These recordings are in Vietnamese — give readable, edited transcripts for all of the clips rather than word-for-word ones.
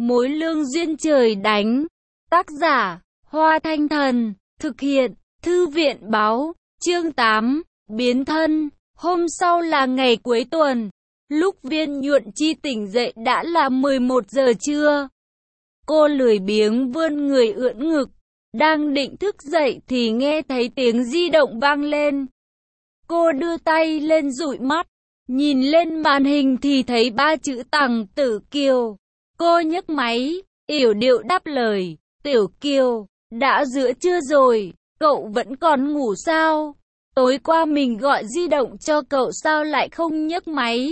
Mối lương duyên trời đánh. Tác giả, Hoa Thanh Thần. Thực hiện, Thư viện báo. Chương 8, biến thân. Hôm sau là ngày cuối tuần. Lúc Viên Nhuận Chi tỉnh dậy đã là 11 giờ trưa. Cô lười biếng vươn người ưỡn ngực. Đang định thức dậy thì nghe thấy tiếng di động vang lên. Cô đưa tay lên dụi mắt. Nhìn lên màn hình thì thấy 3 chữ Tằng Tử Kiều. Cô nhấc máy, yểu điệu đáp lời. Tiểu Kiều, đã giữa trưa rồi, cậu vẫn còn ngủ sao? Tối qua mình gọi di động cho cậu sao lại không nhấc máy?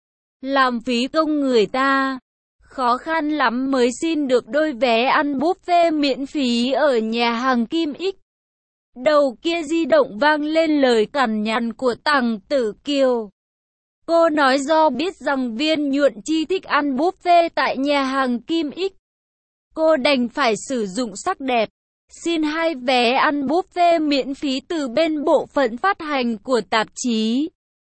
Làm phí công người ta. Khó khăn lắm mới xin được đôi vé ăn buffet miễn phí ở nhà hàng Kim Ích. Đầu kia di động vang lên lời cằn nhằn của Tằng Tử Kiều. Cô nói do biết rằng Viên Nhuận Chi thích ăn buffet tại nhà hàng Kim Ích. Cô đành phải sử dụng sắc đẹp, xin 2 vé ăn buffet miễn phí từ bên bộ phận phát hành của tạp chí.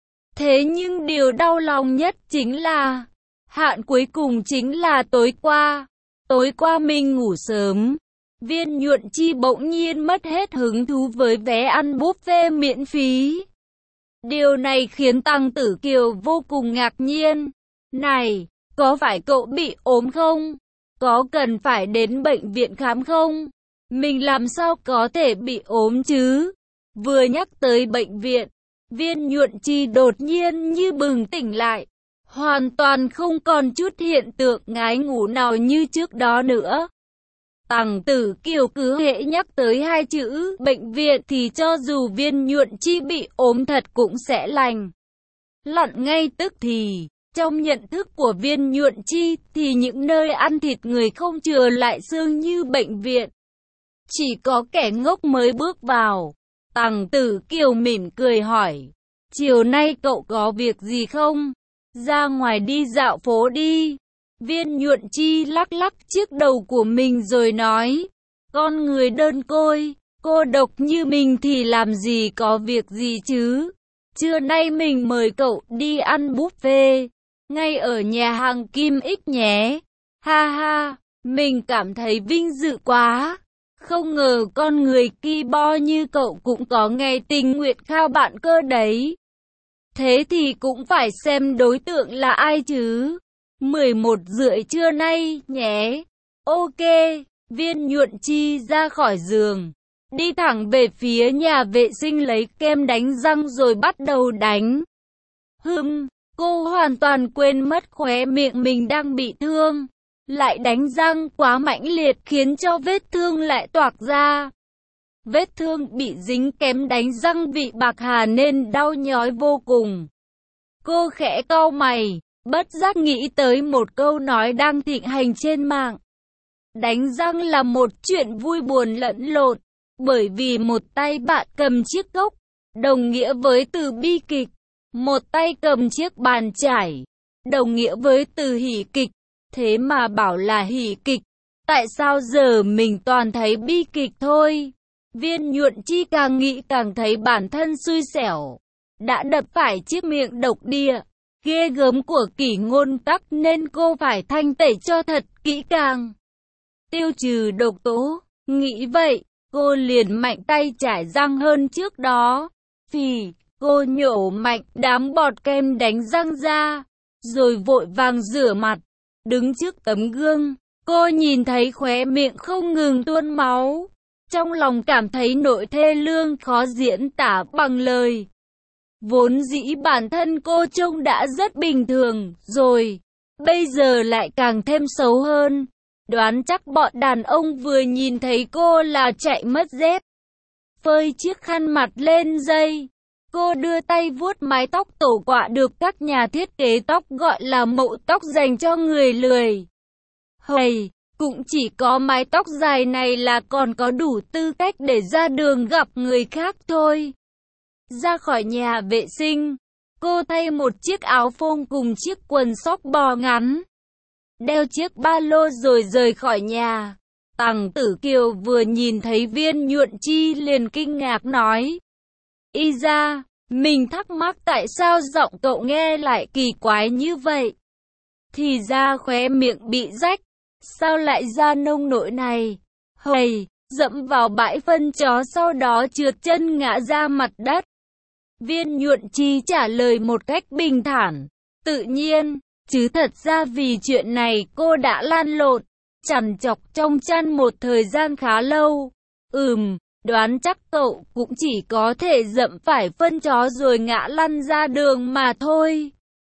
Thế nhưng điều đau lòng nhất chính là, hạn cuối cùng chính là tối qua. Tối qua mình ngủ sớm. Viên Nhuận Chi bỗng nhiên mất hết hứng thú với vé ăn buffet miễn phí. Điều này khiến Tằng Tử Kiều vô cùng ngạc nhiên. Này, có phải cậu bị ốm không? Có cần phải đến bệnh viện khám không? Mình làm sao có thể bị ốm chứ? Vừa nhắc tới bệnh viện, Viên Nhuận Chi đột nhiên như bừng tỉnh lại. Hoàn toàn không còn chút hiện tượng ngái ngủ nào như trước đó nữa. Tằng Tử Kiều cứ hễ nhắc tới 2 chữ bệnh viện thì cho dù Viên Nhuận Chi bị ốm thật cũng sẽ lành lặn ngay tức thì. Trong nhận thức của Viên Nhuận Chi thì những nơi ăn thịt người không chừa lại xương như bệnh viện, chỉ có kẻ ngốc mới bước vào. Tằng Tử Kiều mỉm cười hỏi, chiều nay cậu có việc gì không? Ra ngoài đi dạo phố đi. Viên Nhuận Chi lắc lắc chiếc đầu của mình rồi nói, con người đơn côi, cô độc như mình thì làm gì có việc gì chứ? Trưa nay mình mời cậu đi ăn buffet, ngay ở nhà hàng Kim Ích nhé. Ha ha, mình cảm thấy vinh dự quá. Không ngờ con người ki bo như cậu cũng có ngày tình nguyện khao bạn cơ đấy. Thế thì cũng phải xem đối tượng là ai chứ. 11 rưỡi trưa nay nhé. Ok, Viên Nhuận Chi ra khỏi giường, đi thẳng về phía nhà vệ sinh lấy kem đánh răng rồi bắt đầu đánh. Cô hoàn toàn quên mất khóe miệng mình đang bị thương. Lại đánh răng quá mãnh liệt khiến cho vết thương lại toạc ra. Vết thương bị dính kém đánh răng vị bạc hà nên đau nhói vô cùng. Cô khẽ cau mày, bất giác nghĩ tới một câu nói đang thịnh hành trên mạng. Đánh răng là một chuyện vui buồn lẫn lộn, bởi vì một tay bạn cầm chiếc cốc, đồng nghĩa với từ bi kịch. Một tay cầm chiếc bàn chải, đồng nghĩa với từ hỉ kịch. Thế mà bảo là hỉ kịch, tại sao giờ mình toàn thấy bi kịch thôi? Viên Nhuận Chi càng nghĩ càng thấy bản thân xui xẻo. Đã đập phải chiếc miệng độc địa ghê gớm của Kỷ Ngôn Tắc nên cô phải thanh tẩy cho thật kỹ càng, tiêu trừ độc tố. Nghĩ vậy, cô liền mạnh tay chải răng hơn trước đó. Phì, cô nhổ mạnh đám bọt kem đánh răng ra, rồi vội vàng rửa mặt. Đứng trước tấm gương, cô nhìn thấy khóe miệng không ngừng tuôn máu. Trong lòng cảm thấy nỗi thê lương khó diễn tả bằng lời. Vốn dĩ bản thân cô trông đã rất bình thường rồi, bây giờ lại càng thêm xấu hơn. Đoán chắc bọn đàn ông vừa nhìn thấy cô là chạy mất dép. Phơi chiếc khăn mặt lên dây, cô đưa tay vuốt mái tóc tổ quạ được các nhà thiết kế tóc gọi là mậu tóc dành cho người lười. Hầy, cũng chỉ có mái tóc dài này là còn có đủ tư cách để ra đường gặp người khác thôi. Ra khỏi nhà vệ sinh, cô thay một chiếc áo phông cùng chiếc quần sóc bò ngắn, đeo chiếc ba lô rồi rời khỏi nhà. Tằng Tử Kiều vừa nhìn thấy Viên Nhuận Chi liền kinh ngạc nói, y ra, mình thắc mắc tại sao giọng cậu nghe lại kỳ quái như vậy. Thì ra khóe miệng bị rách, Sao lại ra nông nỗi này? Hầy, dẫm vào bãi phân chó sau đó trượt chân ngã ra mặt đất. Viên Nhuận Chi trả lời một cách bình thản, tự nhiên, chứ thật ra vì chuyện này cô đã lan lộn, trằn trọc trong chăn một thời gian khá lâu. Đoán chắc cậu cũng chỉ có thể dẫm phải phân chó rồi ngã lăn ra đường mà thôi.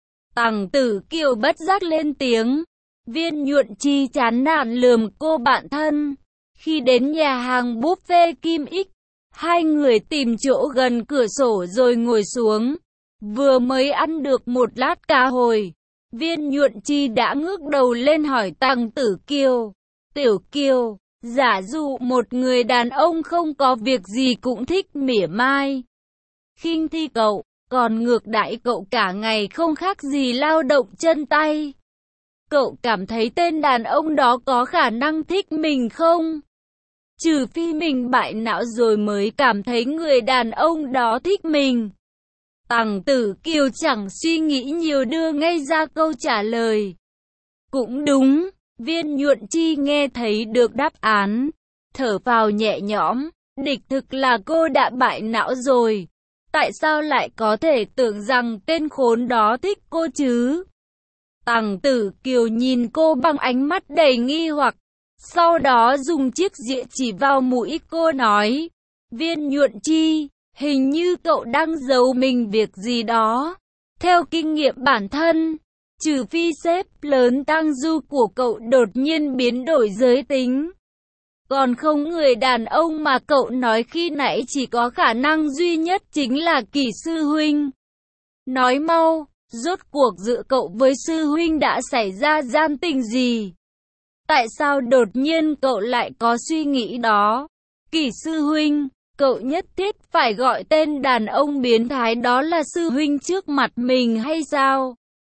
Tằng Tử Kiều bất giác lên tiếng. Viên Nhuận Chi chán nản lườm cô bạn thân. Khi đến nhà hàng buffet Kim Ích, hai người tìm chỗ gần cửa sổ rồi ngồi xuống. Vừa mới ăn được một lát cá hồi, Viên Nhuận Chi đã ngước đầu lên hỏi Tằng Tử Kiều. Tiểu Kiều, giả dụ một người đàn ông không có việc gì cũng thích mỉa mai, khinh thi cậu, còn ngược đãi cậu cả ngày không khác gì lao động chân tay. Cậu cảm thấy tên đàn ông đó có khả năng thích mình không? Trừ phi mình bại não rồi mới cảm thấy người đàn ông đó thích mình. Tằng Tử Kiều chẳng suy nghĩ nhiều đưa ngay ra câu trả lời. Cũng đúng, Viên Nhuận Chi nghe thấy được đáp án, thở vào nhẹ nhõm, đích thực là cô đã bại não rồi. Tại sao lại có thể tưởng rằng tên khốn đó thích cô chứ? Tằng Tử Kiều nhìn cô bằng ánh mắt đầy nghi hoặc, sau đó dùng chiếc dĩa chỉ vào mũi cô nói, Viên Nhuận Chi, hình như cậu đang giấu mình việc gì đó. Theo kinh nghiệm bản thân, trừ phi sếp lớn Tang Du của cậu đột nhiên biến đổi giới tính, còn không người đàn ông mà cậu nói khi nãy chỉ có khả năng duy nhất chính là Kỷ sư huynh. Nói mau, rốt cuộc giữa cậu với sư huynh đã xảy ra gian tình gì? Tại sao đột nhiên cậu lại có suy nghĩ đó? Kỷ sư huynh, cậu nhất thiết phải gọi tên đàn ông biến thái đó là sư huynh trước mặt mình hay sao?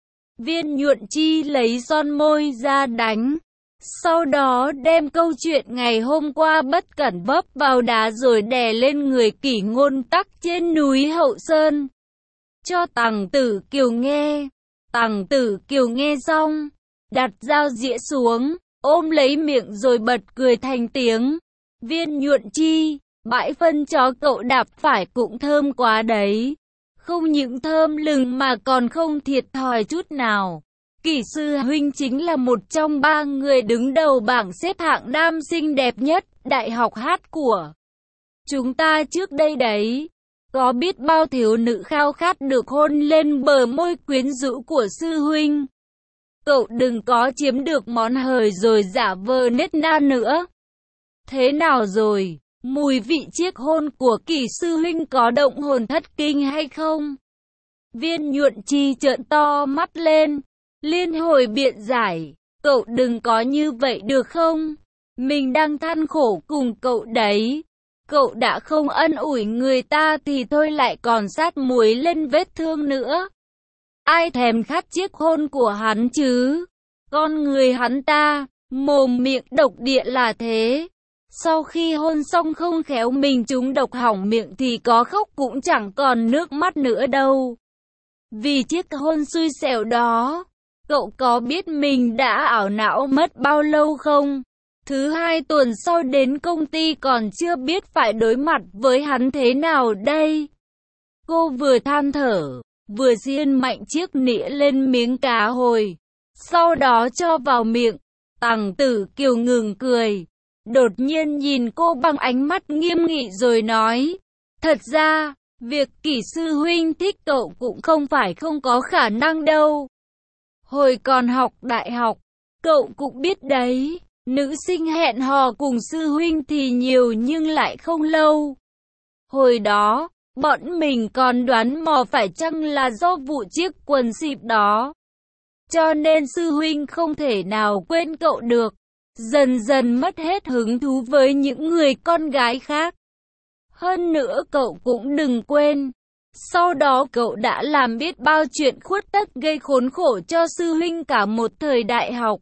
Viên Nhuận Chi lấy son môi ra đánh, sau đó đem câu chuyện ngày hôm qua bất cẩn vấp vào đá rồi đè lên người Kỷ Ngôn Tắc trên núi Hậu Sơn, cho Tằng Tử Kiều nghe. Tằng Tử Kiều nghe xong, đặt dao dĩa xuống, ôm lấy miệng rồi bật cười thành tiếng. Viên Nhuận Chi, bãi phân chó cậu đạp phải cũng thơm quá đấy. Không những thơm lừng mà còn không thiệt thòi chút nào. Kỷ sư huynh chính là một trong 3 người đứng đầu bảng xếp hạng nam xinh đẹp nhất đại học hát của chúng ta trước đây đấy. Có biết bao thiếu nữ khao khát được hôn lên bờ môi quyến rũ của sư huynh. Cậu đừng có chiếm được món hời rồi giả vờ nết na nữa. Thế nào rồi? Mùi vị chiếc hôn của Kỷ sư huynh có động hồn thất kinh hay không? Viên Nhuận Chi trợn to mắt lên, liên hồi biện giải, cậu đừng có như vậy được không? Mình đang than khổ cùng cậu đấy. Cậu đã không ân ủi người ta thì thôi lại còn sát muối lên vết thương nữa. Ai thèm khát chiếc hôn của hắn chứ? Con người hắn ta, mồm miệng độc địa là thế. Sau khi hôn xong không khéo mình trúng độc hỏng miệng thì có khóc cũng chẳng còn nước mắt nữa đâu. Vì chiếc hôn xui xẻo đó, cậu có biết mình đã ảo não mất bao lâu không? Thứ 2 tuần sau đến công ty còn chưa biết phải đối mặt với hắn thế nào đây. Cô vừa than thở, vừa xiên mạnh chiếc nĩa lên miếng cá hồi, sau đó cho vào miệng. Tằng Tử Kiều ngừng cười, đột nhiên nhìn cô bằng ánh mắt nghiêm nghị rồi nói, thật ra, việc Kỷ sư huynh thích cậu cũng không phải không có khả năng đâu. Hồi còn học đại học, cậu cũng biết đấy, nữ sinh hẹn hò cùng sư huynh thì nhiều nhưng lại không lâu. Hồi đó, bọn mình còn đoán mò phải chăng là do vụ chiếc quần xịp đó. Cho nên sư huynh không thể nào quên cậu được, dần dần mất hết hứng thú với những người con gái khác. Hơn nữa cậu cũng đừng quên, sau đó cậu đã làm biết bao chuyện khuất tất gây khốn khổ cho sư huynh cả một thời đại học.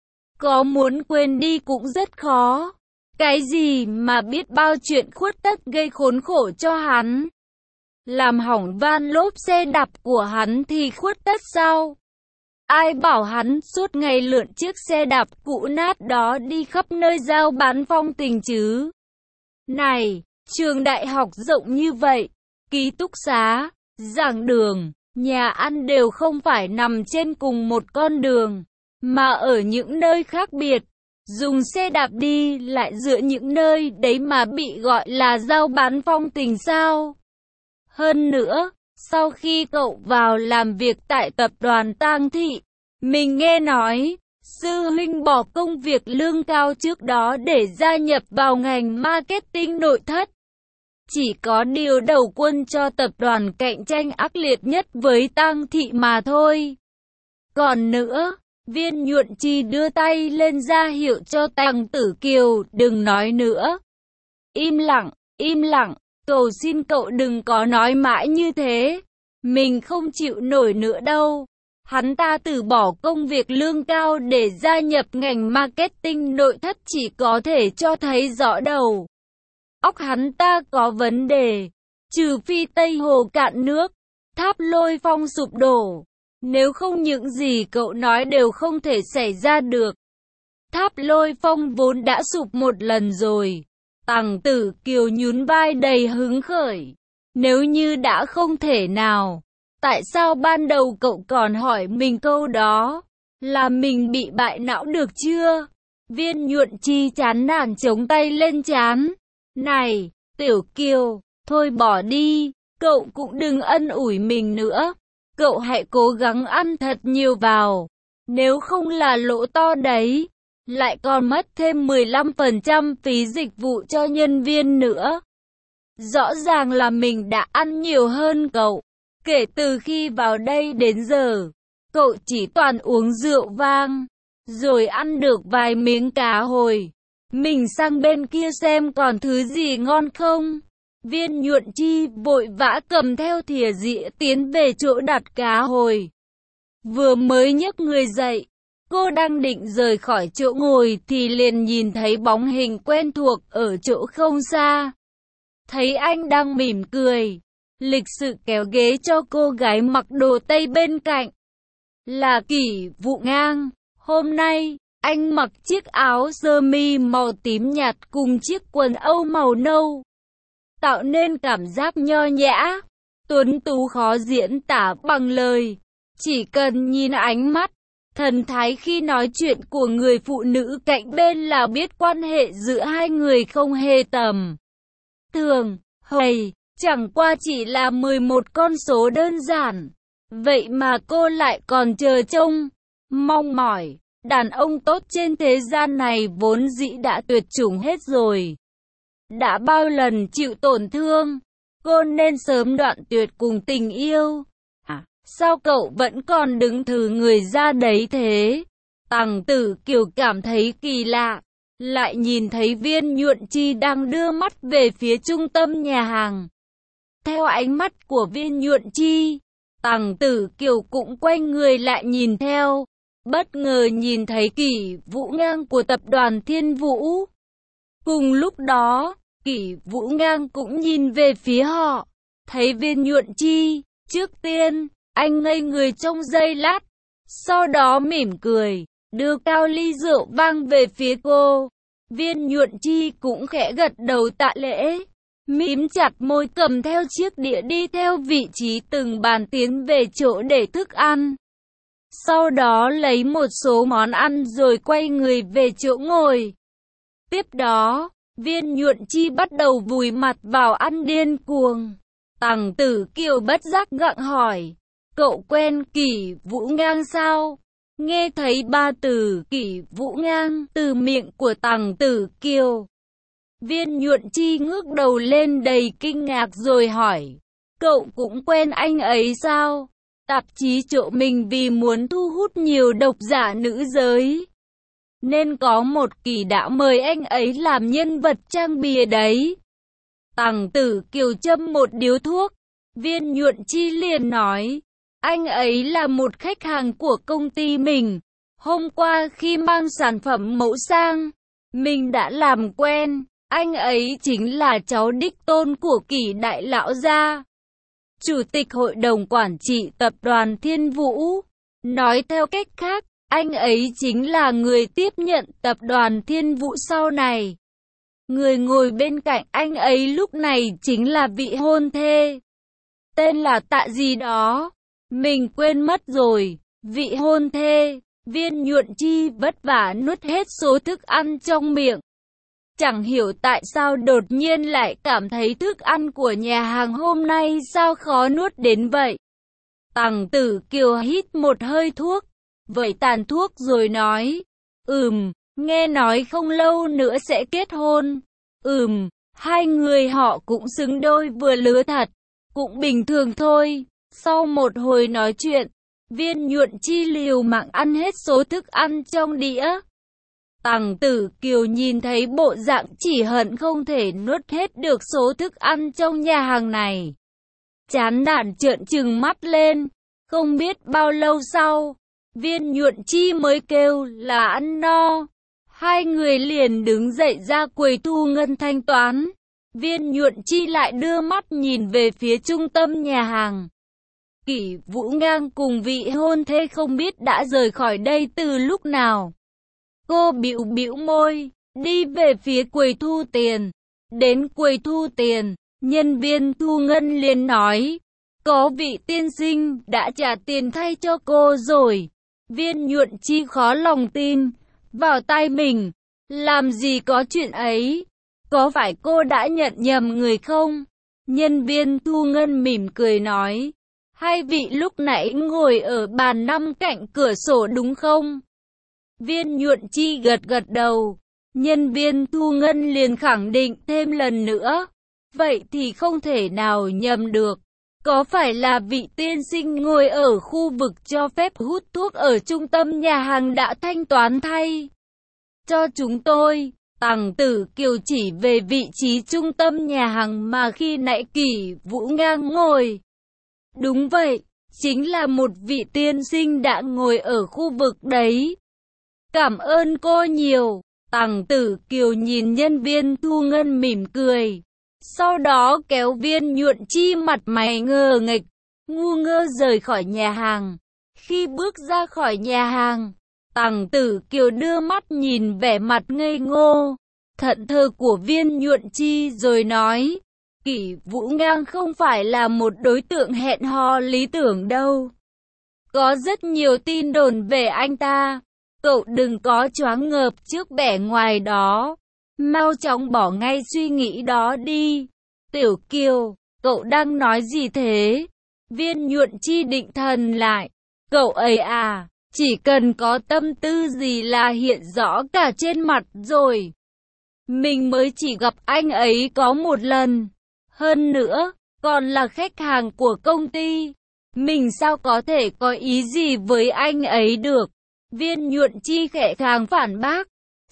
Có muốn quên đi cũng rất khó. Cái gì mà biết bao chuyện khuất tất gây khốn khổ cho hắn? Làm hỏng van lốp xe đạp của hắn thì khuất tất sao? Ai bảo hắn suốt ngày lượn chiếc xe đạp cũ nát đó đi khắp nơi giao bán phong tình chứ. Này, trường đại học rộng như vậy, ký túc xá, giảng đường, nhà ăn đều không phải nằm trên cùng một con đường, mà ở những nơi khác biệt. Dùng xe đạp đi lại giữa những nơi đấy mà bị gọi là giao bán phong tình sao? Hơn nữa, sau khi cậu vào làm việc tại tập đoàn Tang Thị, mình nghe nói, sư huynh bỏ công việc lương cao trước đó để gia nhập vào ngành marketing nội thất. Chỉ có điều đầu quân cho tập đoàn cạnh tranh ác liệt nhất với Tang Thị mà thôi. Còn nữa, Viên Nhuận Chi đưa tay lên ra hiệu cho Tằng Tử Kiều đừng nói nữa. Im lặng, cầu xin cậu đừng có nói mãi như thế. Mình không chịu nổi nữa đâu. Hắn ta từ bỏ công việc lương cao để gia nhập ngành marketing nội thất chỉ có thể cho thấy rõ đầu óc hắn ta có vấn đề. Trừ phi Tây Hồ cạn nước, Tháp Lôi Phong sụp đổ. Nếu không những gì cậu nói đều không thể xảy ra được. Tháp Lôi Phong vốn đã sụp một lần rồi. Tằng Tử Kiều nhún vai đầy hứng khởi. Nếu như đã không thể nào, tại sao ban đầu cậu còn hỏi mình câu đó? Là mình bị bại não được chưa? Viên Nhuận Chi chán nản chống tay lên trán. Này, Tiểu Kiều, thôi bỏ đi, cậu cũng đừng ân ủi mình nữa. Cậu hãy cố gắng ăn thật nhiều vào. Nếu không là lỗ to đấy, lại còn mất thêm 15% phí dịch vụ cho nhân viên nữa. Rõ ràng là mình đã ăn nhiều hơn cậu. Kể từ khi vào đây đến giờ, cậu chỉ toàn uống rượu vang, rồi ăn được vài miếng cá hồi. Mình sang bên kia xem còn thứ gì ngon không. Viên Nhuận Chi vội vã cầm theo thìa dĩa tiến về chỗ đặt cá hồi. Vừa mới nhấc người dậy, cô đang định rời khỏi chỗ ngồi thì liền nhìn thấy bóng hình quen thuộc ở chỗ không xa. Thấy anh đang mỉm cười, lịch sự kéo ghế cho cô gái mặc đồ Tây bên cạnh. Là Kỷ Vụ Ngang. Hôm nay, anh mặc chiếc áo sơ mi màu tím nhạt cùng chiếc quần âu màu nâu, tạo nên cảm giác nho nhã, tuấn tú khó diễn tả bằng lời. Chỉ cần nhìn ánh mắt, thần thái khi nói chuyện của người phụ nữ cạnh bên là biết quan hệ giữa hai người không hề tầm thường. Hầy, chẳng qua chỉ là 11 con số đơn giản. Vậy mà cô lại còn chờ trông, mong mỏi. Đàn ông tốt trên thế gian này vốn dĩ đã tuyệt chủng hết rồi. Đã bao lần chịu tổn thương, cô nên sớm đoạn tuyệt cùng tình yêu. Sao cậu vẫn còn đứng thử người ra đấy thế? Tằng Tử Kiều cảm thấy kỳ lạ, lại nhìn thấy Viên Nhuận Chi đang đưa mắt về phía trung tâm nhà hàng. Theo ánh mắt của Viên Nhuận Chi, Tằng Tử Kiều cũng quay người lại nhìn theo, bất ngờ nhìn thấy Kỷ Vũ Ngang của tập đoàn Thiên Vũ. Cùng lúc đó, Kỷ Vũ Ngang cũng nhìn về phía họ, thấy Viên Nhuận Chi. Trước tiên, anh ngây người trong giây lát, sau đó mỉm cười, đưa cao ly rượu vang về phía cô. Viên Nhuận Chi cũng khẽ gật đầu tạ lễ, mím chặt môi cầm theo chiếc đĩa đi theo vị trí từng bàn tiến về chỗ để thức ăn. Sau đó lấy một số món ăn rồi quay người về chỗ ngồi. Tiếp đó, Viên Nhuận Chi bắt đầu vùi mặt vào ăn điên cuồng. Tằng Tử Kiều bất giác gặng hỏi, cậu quen Kỷ Vũ Ngang sao? Nghe thấy ba từ Kỷ Vũ Ngang từ miệng của Tằng Tử Kiều, Viên Nhuận Chi ngước đầu lên đầy kinh ngạc rồi hỏi, cậu cũng quen anh ấy sao? Tạp chí chỗ mình vì muốn thu hút nhiều độc giả nữ giới, nên có một kỳ đã mời anh ấy làm nhân vật trang bìa đấy. Tằng Tử Kiều châm một điếu thuốc, Viên Nhuận Chi liền nói, anh ấy là một khách hàng của công ty mình. Hôm qua khi mang sản phẩm mẫu sang, mình đã làm quen. Anh ấy chính là cháu đích tôn của Kỷ đại lão gia, chủ tịch hội đồng quản trị tập đoàn Thiên Vũ. Nói theo cách khác, anh ấy chính là người tiếp nhận tập đoàn Thiên Vũ sau này. Người ngồi bên cạnh anh ấy lúc này chính là vị hôn thê. Tên là Tạ gì đó. Mình quên mất rồi. Vị hôn thê. Viên Nhuận Chi vất vả nuốt hết số thức ăn trong miệng. Chẳng hiểu tại sao đột nhiên lại cảm thấy thức ăn của nhà hàng hôm nay sao khó nuốt đến vậy. Tằng Tử Kiều hít một hơi thuốc, vẩy tàn thuốc rồi nói, nghe nói không lâu nữa sẽ kết hôn. Hai người họ cũng xứng đôi vừa lứa thật, cũng bình thường thôi. Sau một hồi nói chuyện, Viên Nhuận Chi liều mạng ăn hết số thức ăn trong đĩa. Tằng Tử Kiều nhìn thấy bộ dạng chỉ hận không thể nuốt hết được số thức ăn trong nhà hàng này. Chán nản trợn trừng mắt lên. Không biết bao lâu sau, Viên Nhuận Chi mới kêu là ăn no. Hai người liền đứng dậy ra quầy thu ngân thanh toán. Viên Nhuận Chi lại đưa mắt nhìn về phía trung tâm nhà hàng. Kỷ Vũ Ngang cùng vị hôn thê không biết đã rời khỏi đây từ lúc nào. Cô bĩu bĩu môi, đi về phía quầy thu tiền. Đến quầy thu tiền, nhân viên thu ngân liền nói, có vị tiên sinh đã trả tiền thay cho cô rồi. Viên Nhuận Chi khó lòng tin vào tai mình, làm gì có chuyện ấy, có phải cô đã nhận nhầm người không? Nhân viên thu ngân mỉm cười nói, hai vị lúc nãy ngồi ở bàn năm cạnh cửa sổ đúng không? Viên Nhuận Chi gật gật đầu. Nhân viên thu ngân liền khẳng định thêm lần nữa, vậy thì không thể nào nhầm được. Có phải là vị tiên sinh ngồi ở khu vực cho phép hút thuốc ở trung tâm nhà hàng đã thanh toán thay cho chúng tôi? Tằng Tử Kiều chỉ về vị trí trung tâm nhà hàng mà khi nãy Kỷ Vũ Ngang ngồi. Đúng vậy, chính là một vị tiên sinh đã ngồi ở khu vực đấy. Cảm ơn cô nhiều. Tằng Tử Kiều nhìn nhân viên thu ngân mỉm cười. Sau đó kéo Viên Nhuận Chi mặt mày ngơ nghệch, ngu ngơ rời khỏi nhà hàng. Khi bước ra khỏi nhà hàng, Tằng Tử Kiều đưa mắt nhìn vẻ mặt ngây ngô, thẫn thờ của Viên Nhuận Chi rồi nói, Kỷ Vũ Ngang không phải là một đối tượng hẹn hò lý tưởng đâu. Có rất nhiều tin đồn về anh ta. Cậu đừng có choáng ngợp trước vẻ ngoài đó. Mau chóng bỏ ngay suy nghĩ đó đi. Tiểu Kiều, cậu đang nói gì thế? Viên Nhuận Chi định thần lại. Cậu ấy à, chỉ cần có tâm tư gì là hiện rõ cả trên mặt rồi. Mình mới chỉ gặp anh ấy có một lần. Hơn nữa, còn là khách hàng của công ty. Mình sao có thể có ý gì với anh ấy được? Viên Nhuận Chi khẽ khàng phản bác.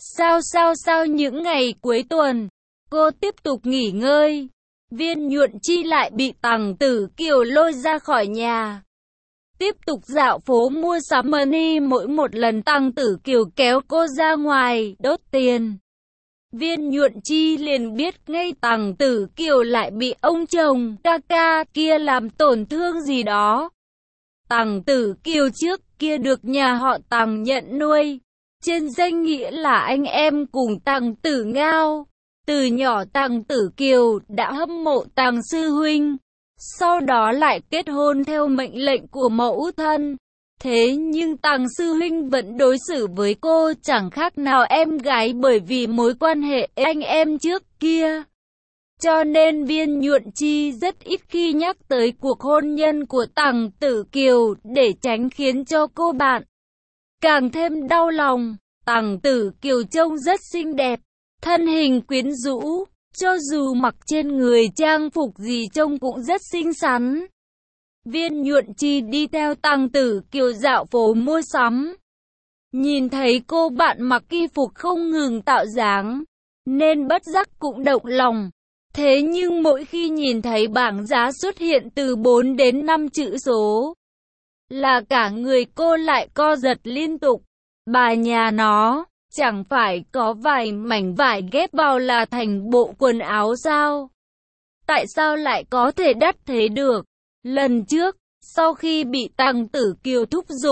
Sao những ngày cuối tuần, cô tiếp tục nghỉ ngơi. Viên Nhuận Chi lại bị Tằng Tử Kiều lôi ra khỏi nhà. Tiếp tục dạo phố mua sắm money, mỗi một lần Tằng Tử Kiều kéo cô ra ngoài đốt tiền. Viên Nhuận Chi liền biết ngay Tằng Tử Kiều lại bị ông chồng ca kia làm tổn thương gì đó. Tằng Tử Kiều trước kia được nhà họ Tằng nhận nuôi, trên danh nghĩa là anh em cùng Tằng Tử Ngao. Từ nhỏ Tằng Tử Kiều đã hâm mộ Tằng sư huynh, sau đó lại kết hôn theo mệnh lệnh của mẫu thân. Thế nhưng Tằng sư huynh vẫn đối xử với cô chẳng khác nào em gái bởi vì mối quan hệ anh em trước kia. Cho nên Viên Nhuận Chi rất ít khi nhắc tới cuộc hôn nhân của Tằng Tử Kiều để tránh khiến cho cô bạn càng thêm đau lòng. Tằng Tử Kiều trông rất xinh đẹp, thân hình quyến rũ, cho dù mặc trên người trang phục gì trông cũng rất xinh xắn. Viên Nhuận Chi đi theo Tằng Tử Kiều dạo phố mua sắm. Nhìn thấy cô bạn mặc y phục không ngừng tạo dáng, nên bất giác cũng động lòng. Thế nhưng mỗi khi nhìn thấy bảng giá xuất hiện từ 4 đến 5 chữ số, là cả người cô lại co giật liên tục. Bà nhà nó, chẳng phải có vài mảnh vải ghép vào là thành bộ quần áo sao? Tại sao lại có thể đắt thế được? Lần trước, sau khi bị Tằng Tử Kiều thúc giục,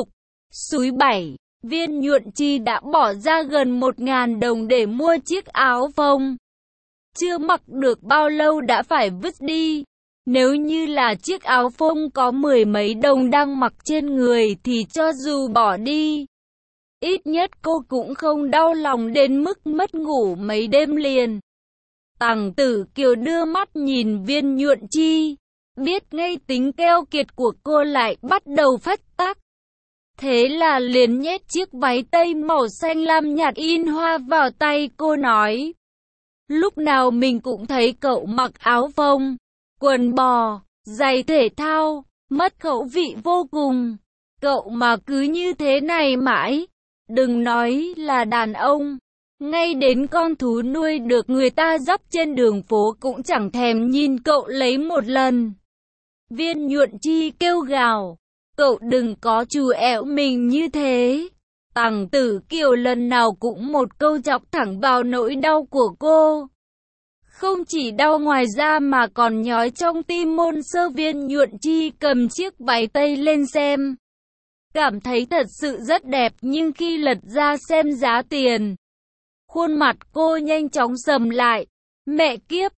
Súi 7, Viên Nhuận Chi đã bỏ ra gần 1.000 đồng để mua chiếc áo phông. Chưa mặc được bao lâu đã phải vứt đi. Nếu như là chiếc áo phông có 10 mấy đồng đang mặc trên người thì cho dù bỏ đi, ít nhất cô cũng không đau lòng đến mức mất ngủ mấy đêm liền. Tằng Tử Kiều đưa mắt nhìn Viên Nhuận Chi, biết ngay tính keo kiệt của cô lại bắt đầu phát tác. Thế là liền nhét chiếc váy tây màu xanh lam nhạt in hoa vào tay cô nói. Lúc nào mình cũng thấy cậu mặc áo phông, quần bò, giày thể thao, mất khẩu vị vô cùng. Cậu mà cứ như thế này mãi, đừng nói là đàn ông, ngay đến con thú nuôi được người ta dắt trên đường phố cũng chẳng thèm nhìn cậu lấy một lần. Viên Nhuận Chi kêu gào, cậu đừng có chù ẻo mình như thế. Tằng Tử Kiều lần nào cũng một câu chọc thẳng vào nỗi đau của cô. Không chỉ đau ngoài da mà còn nhói trong tim. Môn Sơ Viên Nhuận Chi cầm chiếc váy tây lên xem, cảm thấy thật sự rất đẹp, nhưng khi lật ra xem giá tiền, khuôn mặt cô nhanh chóng sầm lại. Mẹ kiếp,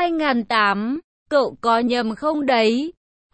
2.800, cậu có nhầm không đấy?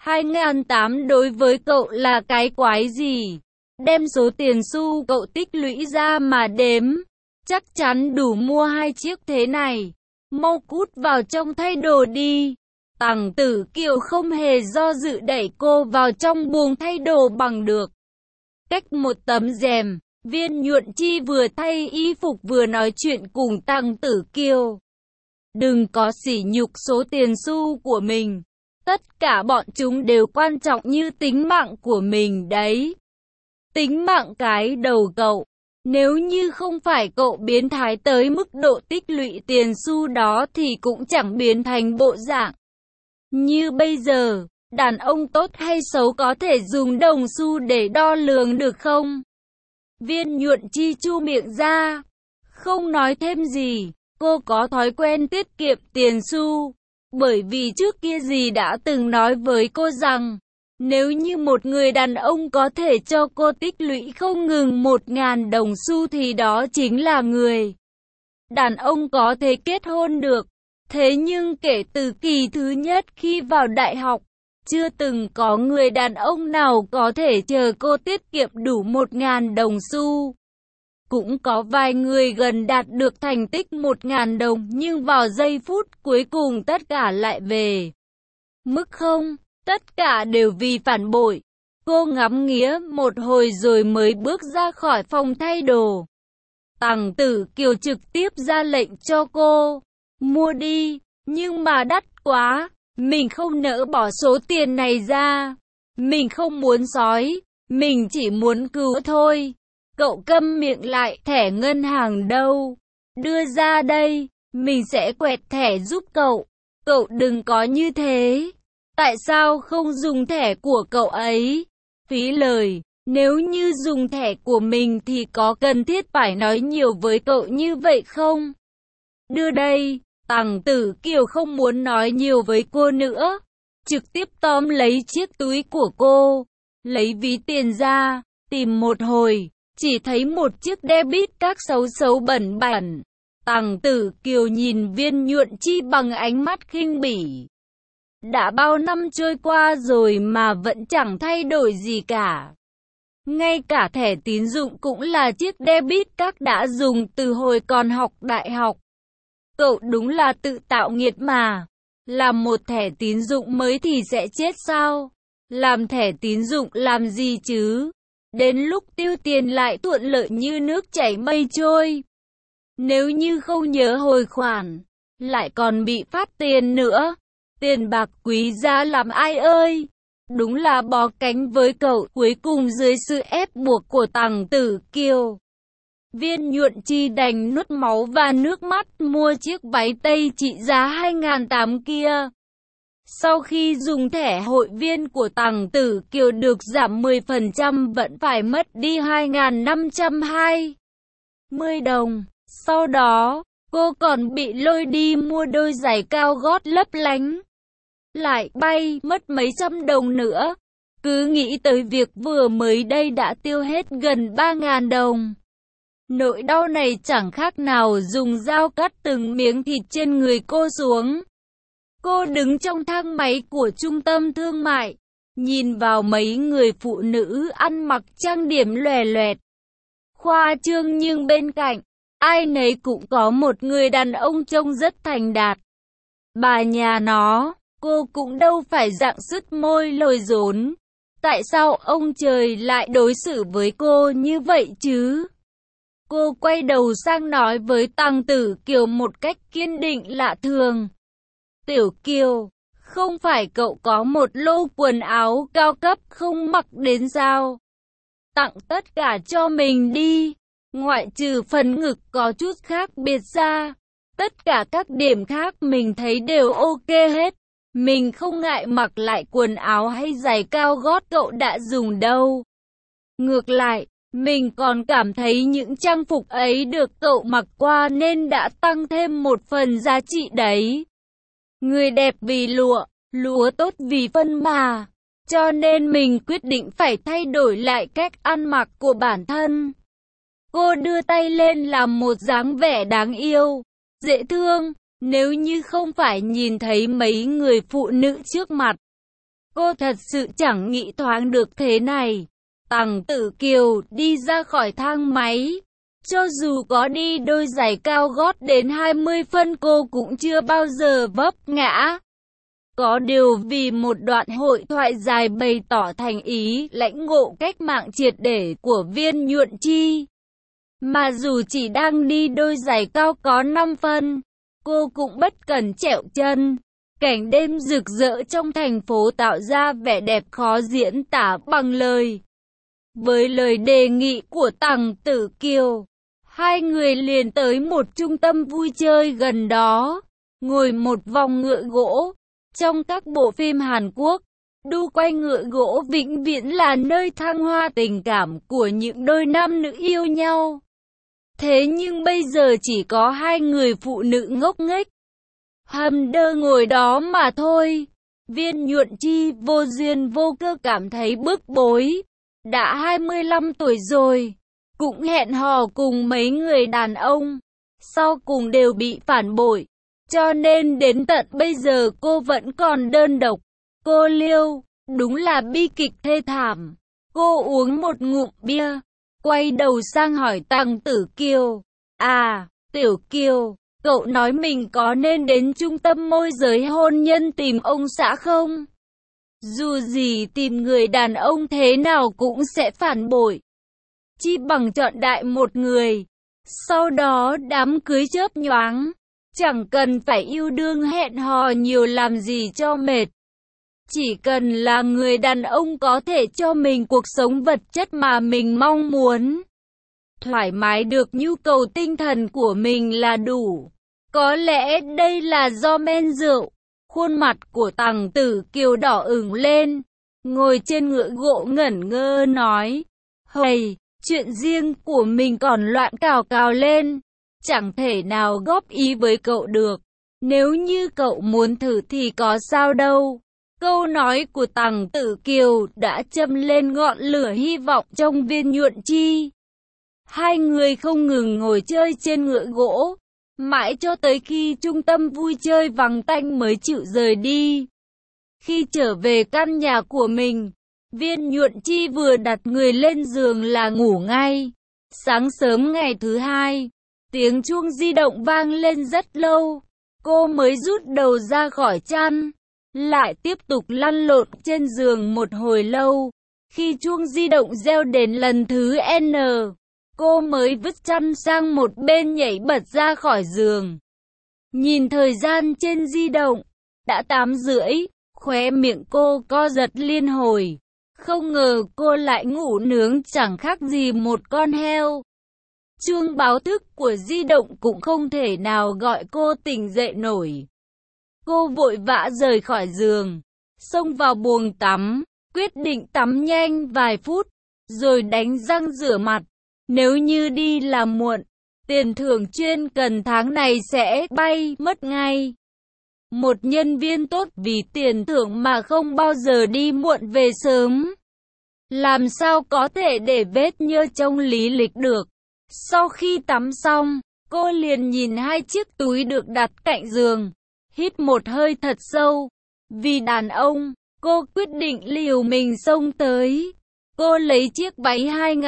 2.800 đối với cậu là cái quái gì? Đem số tiền xu cậu tích lũy ra mà đếm, chắc chắn đủ mua 2 chiếc thế này. Mau cút vào trong thay đồ đi. Tằng Tử Kiều không hề do dự đẩy cô vào trong buồng thay đồ bằng được. Cách một tấm rèm, Viên Nhuận Chi vừa thay y phục vừa nói chuyện cùng Tằng Tử Kiều. Đừng có sỉ nhục số tiền xu của mình. Tất cả bọn chúng đều quan trọng như tính mạng của mình đấy. Tính mạng cái đầu cậu. Nếu như không phải cậu biến thái tới mức độ tích lũy tiền xu đó thì cũng chẳng biến thành bộ dạng như bây giờ. Đàn ông tốt hay xấu có thể dùng đồng xu để đo lường được không? Viên Nhuận Chi chu miệng ra, không nói thêm gì. Cô có thói quen tiết kiệm tiền xu, bởi vì trước kia dì đã từng nói với cô rằng, nếu như một người đàn ông có thể cho cô tích lũy không ngừng 1.000 đồng xu thì đó chính là người đàn ông có thể kết hôn được. Thế nhưng kể từ kỳ thứ nhất khi vào đại học, chưa từng có người đàn ông nào có thể chờ cô tiết kiệm đủ 1.000 đồng xu. Cũng có vài người gần đạt được thành tích 1.000 đồng nhưng vào giây phút cuối cùng tất cả lại về mức không. Tất cả đều vì phản bội. Cô ngắm nghía một hồi rồi mới bước ra khỏi phòng thay đồ. Tằng Tử Kiều trực tiếp ra lệnh cho cô mua đi, nhưng mà đắt quá, mình không nỡ bỏ số tiền này ra. Mình không muốn sói, mình chỉ muốn cứu thôi. Cậu câm miệng lại. Thẻ ngân hàng đâu? Đưa ra đây, mình sẽ quẹt thẻ giúp cậu. Cậu đừng có như thế. Tại sao không dùng thẻ của cậu ấy? Phí lời, nếu như dùng thẻ của mình thì có cần thiết phải nói nhiều với cậu như vậy không? Đưa đây. Tằng Tử Kiều không muốn nói nhiều với cô nữa, trực tiếp tóm lấy chiếc túi của cô, lấy ví tiền ra, tìm một hồi, chỉ thấy một chiếc debit các xấu xấu bẩn bẩn. Tằng Tử Kiều nhìn Viên Nhuận Chi bằng ánh mắt khinh bỉ. Đã bao năm trôi qua rồi mà vẫn chẳng thay đổi gì cả. Ngay cả thẻ tín dụng cũng là chiếc debit các đã dùng từ hồi còn học đại học. Cậu đúng là tự tạo nghiệt mà. Làm một thẻ tín dụng mới thì sẽ chết sao? Làm thẻ tín dụng làm gì chứ? Đến lúc tiêu tiền lại thuận lợi như nước chảy mây trôi. Nếu như không nhớ hồi khoản, lại còn bị phát tiền nữa. Tiền bạc quý giá làm ai ơi? Đúng là bó cánh với cậu. Cuối cùng dưới sự ép buộc của Tằng Tử Kiều, Viên Nhuận Chi đành nuốt máu và nước mắt mua chiếc váy tây trị giá 2.800 kia. Sau khi dùng thẻ hội viên của Tằng Tử Kiều được giảm 10% vẫn phải mất đi 2.520 đồng. Sau đó, cô còn bị lôi đi mua đôi giày cao gót lấp lánh. Lại bay mất mấy trăm đồng nữa. Cứ nghĩ tới việc vừa mới đây đã tiêu hết gần 3.000 đồng. Nỗi đau này chẳng khác nào dùng dao cắt từng miếng thịt trên người cô xuống. Cô đứng trong thang máy của trung tâm thương mại, nhìn vào mấy người phụ nữ ăn mặc trang điểm lòe loẹt, khoa trương, nhưng bên cạnh, ai nấy cũng có một người đàn ông trông rất thành đạt. Bà nhà nó, cô cũng đâu phải dạng sứt môi lồi rốn. Tại sao ông trời lại đối xử với cô như vậy chứ? Cô quay đầu sang nói với Tằng Tử Kiều một cách kiên định lạ thường. Tiểu Kiều, không phải cậu có một lô quần áo cao cấp không mặc đến sao? Tặng tất cả cho mình đi, ngoại trừ phần ngực có chút khác biệt ra. Tất cả các điểm khác mình thấy đều ok hết. Mình không ngại mặc lại quần áo hay giày cao gót cậu đã dùng đâu. Ngược lại, mình còn cảm thấy những trang phục ấy được cậu mặc qua nên đã tăng thêm một phần giá trị đấy. Người đẹp vì lụa, lúa tốt vì phân mà. Cho nên mình quyết định phải thay đổi lại cách ăn mặc của bản thân. Cô đưa tay lên làm một dáng vẻ đáng yêu, dễ thương. Nếu như không phải nhìn thấy mấy người phụ nữ trước mặt, cô thật sự chẳng nghĩ thoáng được thế này. Tằng Tử Kiều đi ra khỏi thang máy. Cho dù có đi đôi giày cao gót đến 20 phân cô cũng chưa bao giờ vấp ngã. Có điều vì một đoạn hội thoại dài bày tỏ thành ý lãnh ngộ cách mạng triệt để của Viên Nhuận Chi, mà dù chỉ đang đi đôi giày cao có 5 phân, cô cũng bất cần trẹo chân. Cảnh đêm rực rỡ trong thành phố tạo ra vẻ đẹp khó diễn tả bằng lời. Với lời đề nghị của Tằng Tử Kiều, hai người liền tới một trung tâm vui chơi gần đó, ngồi một vòng ngựa gỗ. Trong các bộ phim Hàn Quốc, đu quay ngựa gỗ vĩnh viễn là nơi thăng hoa tình cảm của những đôi nam nữ yêu nhau. Thế nhưng bây giờ chỉ có hai người phụ nữ ngốc nghếch hầm đơ ngồi đó mà thôi. Viên Nhuận Chi vô duyên vô cơ cảm thấy bức bối. Đã 25 tuổi rồi, cũng hẹn hò cùng mấy người đàn ông, sau cùng đều bị phản bội. Cho nên đến tận bây giờ cô vẫn còn đơn độc. Cô Liêu, đúng là bi kịch thê thảm. Cô uống một ngụm bia, quay đầu sang hỏi Tằng Tử Kiều. À, Tiểu Kiều, cậu nói mình có nên đến trung tâm môi giới hôn nhân tìm ông xã không? Dù gì tìm người đàn ông thế nào cũng sẽ phản bội. Chi bằng chọn đại một người, sau đó đám cưới chớp nhoáng. Chẳng cần phải yêu đương hẹn hò nhiều làm gì cho mệt. Chỉ cần là người đàn ông có thể cho mình cuộc sống vật chất mà mình mong muốn, thoải mái được nhu cầu tinh thần của mình là đủ. Có lẽ đây là do men rượu. Khuôn mặt của Tằng Tử Kiều đỏ ửng lên, ngồi trên ngựa gỗ ngẩn ngơ nói: "Hầy, chuyện riêng của mình còn loạn cào cào lên, chẳng thể nào góp ý với cậu được. Nếu như cậu muốn thử thì có sao đâu." Câu nói của Tằng Tử Kiều đã châm lên ngọn lửa hy vọng trong Viên Nhuận Chi. Hai người không ngừng ngồi chơi trên ngựa gỗ, mãi cho tới khi trung tâm vui chơi vắng tanh mới chịu rời đi. Khi trở về căn nhà của mình, Viên Nhuận Chi vừa đặt người lên giường là ngủ ngay. Sáng sớm ngày thứ hai, tiếng chuông di động vang lên rất lâu. Cô mới rút đầu ra khỏi chăn, lại tiếp tục lăn lộn trên giường một hồi lâu. Khi chuông di động reo đến lần thứ N, cô mới vứt chăn sang một bên nhảy bật ra khỏi giường. Nhìn thời gian trên di động, đã 8:30, khóe miệng cô co giật liên hồi. Không ngờ cô lại ngủ nướng chẳng khác gì một con heo. Chuông báo thức của di động cũng không thể nào gọi cô tỉnh dậy nổi. Cô vội vã rời khỏi giường, xông vào buồng tắm, quyết định tắm nhanh vài phút, rồi đánh răng rửa mặt. Nếu như đi làm muộn, tiền thưởng chuyên cần tháng này sẽ bay mất ngay. Một nhân viên tốt vì tiền thưởng mà không bao giờ đi muộn về sớm. Làm sao có thể để vết nhơ trông lý lịch được. Sau khi tắm xong, cô liền nhìn hai chiếc túi được đặt cạnh giường. Hít một hơi thật sâu. Vì đàn ông, cô quyết định liều mình xông tới. Cô lấy chiếc váy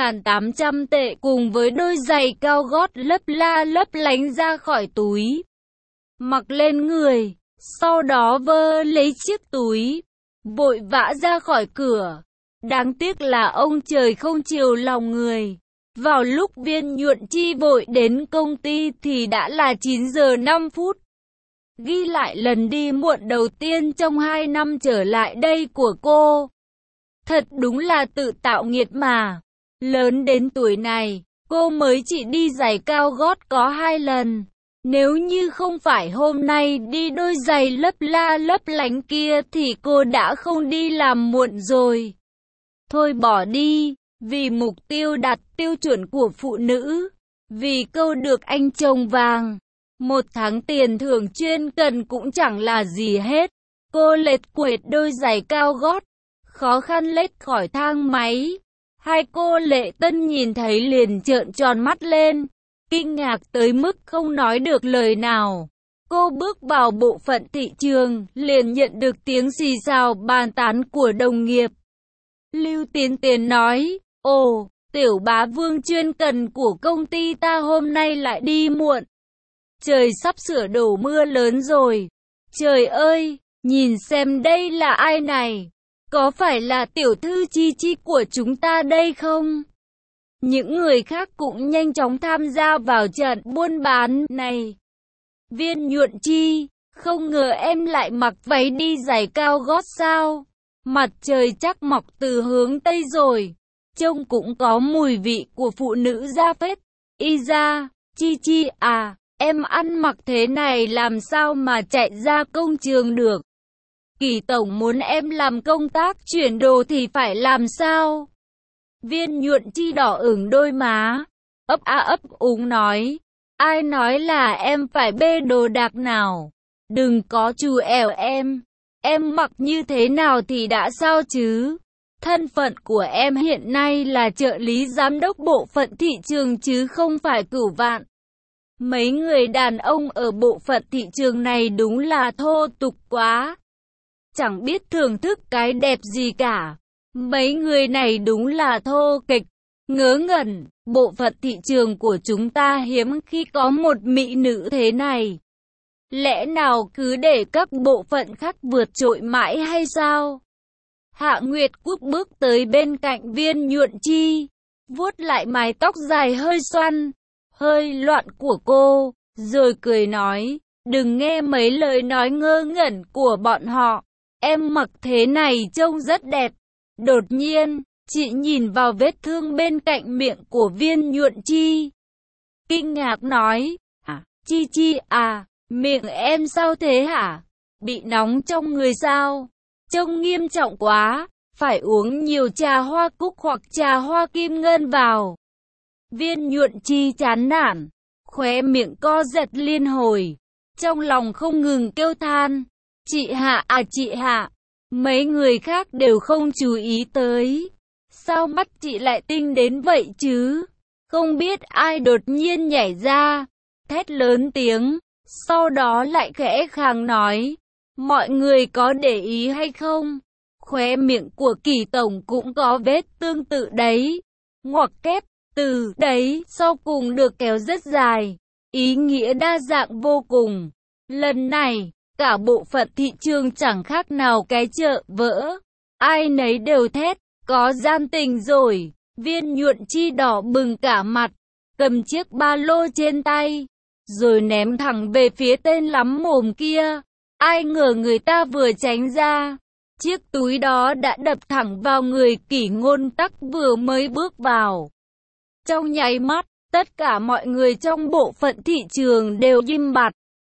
2.800 tệ cùng với đôi giày cao gót lấp la lấp lánh ra khỏi túi. Mặc lên người, sau đó vơ lấy chiếc túi, vội vã ra khỏi cửa. Đáng tiếc là ông trời không chiều lòng người. Vào lúc Viên Nhuận Chi vội đến công ty thì đã là 9 giờ 5 phút. Ghi lại lần đi muộn đầu tiên trong 2 năm trở lại đây của cô. Thật đúng là tự tạo nghiệt mà. Lớn đến tuổi này, cô mới chỉ đi giày cao gót có 2 lần. Nếu như không phải hôm nay đi đôi giày lấp la lấp lánh kia thì cô đã không đi làm muộn rồi. Thôi bỏ đi, vì mục tiêu đạt tiêu chuẩn của phụ nữ, vì câu được anh chồng vàng. 1 tháng tiền thưởng chuyên cần cũng chẳng là gì hết. Cô lết quệt đôi giày cao gót, khó khăn lết khỏi thang máy. Hai cô Lệ Tân nhìn thấy liền trợn tròn mắt lên, kinh ngạc tới mức không nói được lời nào. Cô bước vào bộ phận thị trường, liền nhận được tiếng xì xào bàn tán của đồng nghiệp. Lưu Tiến Tiến nói, ồ, tiểu bá vương chuyên cần của công ty ta hôm nay lại đi muộn. Trời sắp sửa đổ mưa lớn rồi. Trời ơi, nhìn xem đây là ai này? Có phải là tiểu thư Chi Chi của chúng ta đây không? Những người khác cũng nhanh chóng tham gia vào trận buôn bán này. Viên Nhuận Chi, không ngờ em lại mặc váy đi giày cao gót sao? Mặt trời chắc mọc từ hướng Tây rồi. Trông cũng có mùi vị của phụ nữ da phết. Y ra, Chi Chi à, em ăn mặc thế này làm sao mà chạy ra công trường được? Kỳ tổng muốn em làm công tác chuyển đồ thì phải làm sao? Viên Nhuận Chi đỏ ửng đôi má, ấp a ấp úng nói, ai nói là em phải bê đồ đạc nào? Đừng có chù ẻo em mặc như thế nào thì đã sao chứ? Thân phận của em hiện nay là trợ lý giám đốc bộ phận thị trường chứ không phải Cửu Vạn. Mấy người đàn ông ở bộ phận thị trường này đúng là thô tục quá. Chẳng biết thưởng thức cái đẹp gì cả. Mấy người này đúng là thô kịch, ngớ ngẩn. Bộ phận thị trường của chúng ta hiếm khi có một mỹ nữ thế này. Lẽ nào cứ để các bộ phận khác vượt trội mãi hay sao? Hạ Nguyệt Quốc bước tới bên cạnh Viên Nhuận Chi, vuốt lại mái tóc dài hơi xoăn, hơi loạn của cô, rồi cười nói, đừng nghe mấy lời nói ngơ ngẩn của bọn họ. Em mặc thế này trông rất đẹp. Đột nhiên, chị nhìn vào vết thương bên cạnh miệng của Viên Nhuận Chi. Kinh ngạc nói, Chi Chi à, miệng em sao thế hả? Bị nóng trong người sao? Trông nghiêm trọng quá, phải uống nhiều trà hoa cúc hoặc trà hoa kim ngân vào. Viên Nhuận Chi chán nản, khóe miệng co giật liên hồi, trong lòng không ngừng kêu than. Chị Hạ à chị Hạ, mấy người khác đều không chú ý tới. Sao mắt chị lại tinh đến vậy chứ? Không biết ai đột nhiên nhảy ra, thét lớn tiếng, sau đó lại khẽ khàng nói, mọi người có để ý hay không? Khóe miệng của Kỳ tổng cũng có vết tương tự đấy. Ngoặc kép, từ đấy sau cùng được kéo rất dài, ý nghĩa đa dạng vô cùng. Lần này, cả bộ phận thị trường chẳng khác nào cái chợ vỡ. Ai nấy đều thét, có gian tình rồi. Viên Nhuận Chi đỏ bừng cả mặt, cầm chiếc ba lô trên tay, rồi ném thẳng về phía tên lắm mồm kia. Ai ngờ người ta vừa tránh ra, chiếc túi đó đã đập thẳng vào người Kỷ Ngôn Tắc vừa mới bước vào. Trong nháy mắt, tất cả mọi người trong bộ phận thị trường đều im bặt.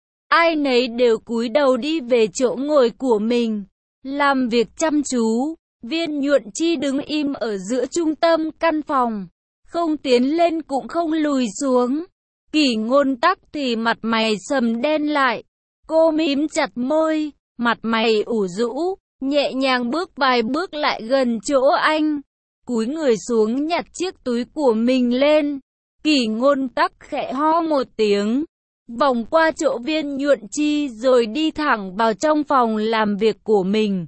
Ai nấy đều cúi đầu đi về chỗ ngồi của mình, làm việc chăm chú. Viên Nhuận Chi đứng im ở giữa trung tâm căn phòng, không tiến lên cũng không lùi xuống. Kỷ Ngôn Tắc thì mặt mày sầm đen lại. Cô mím chặt môi, mặt mày ủ rũ, nhẹ nhàng bước vài bước lại gần chỗ anh, cúi người xuống nhặt chiếc túi của mình lên. Kỷ Ngôn Tắc khẽ ho một tiếng, vòng qua chỗ Viên Nhuận Chi rồi đi thẳng vào trong phòng làm việc của mình.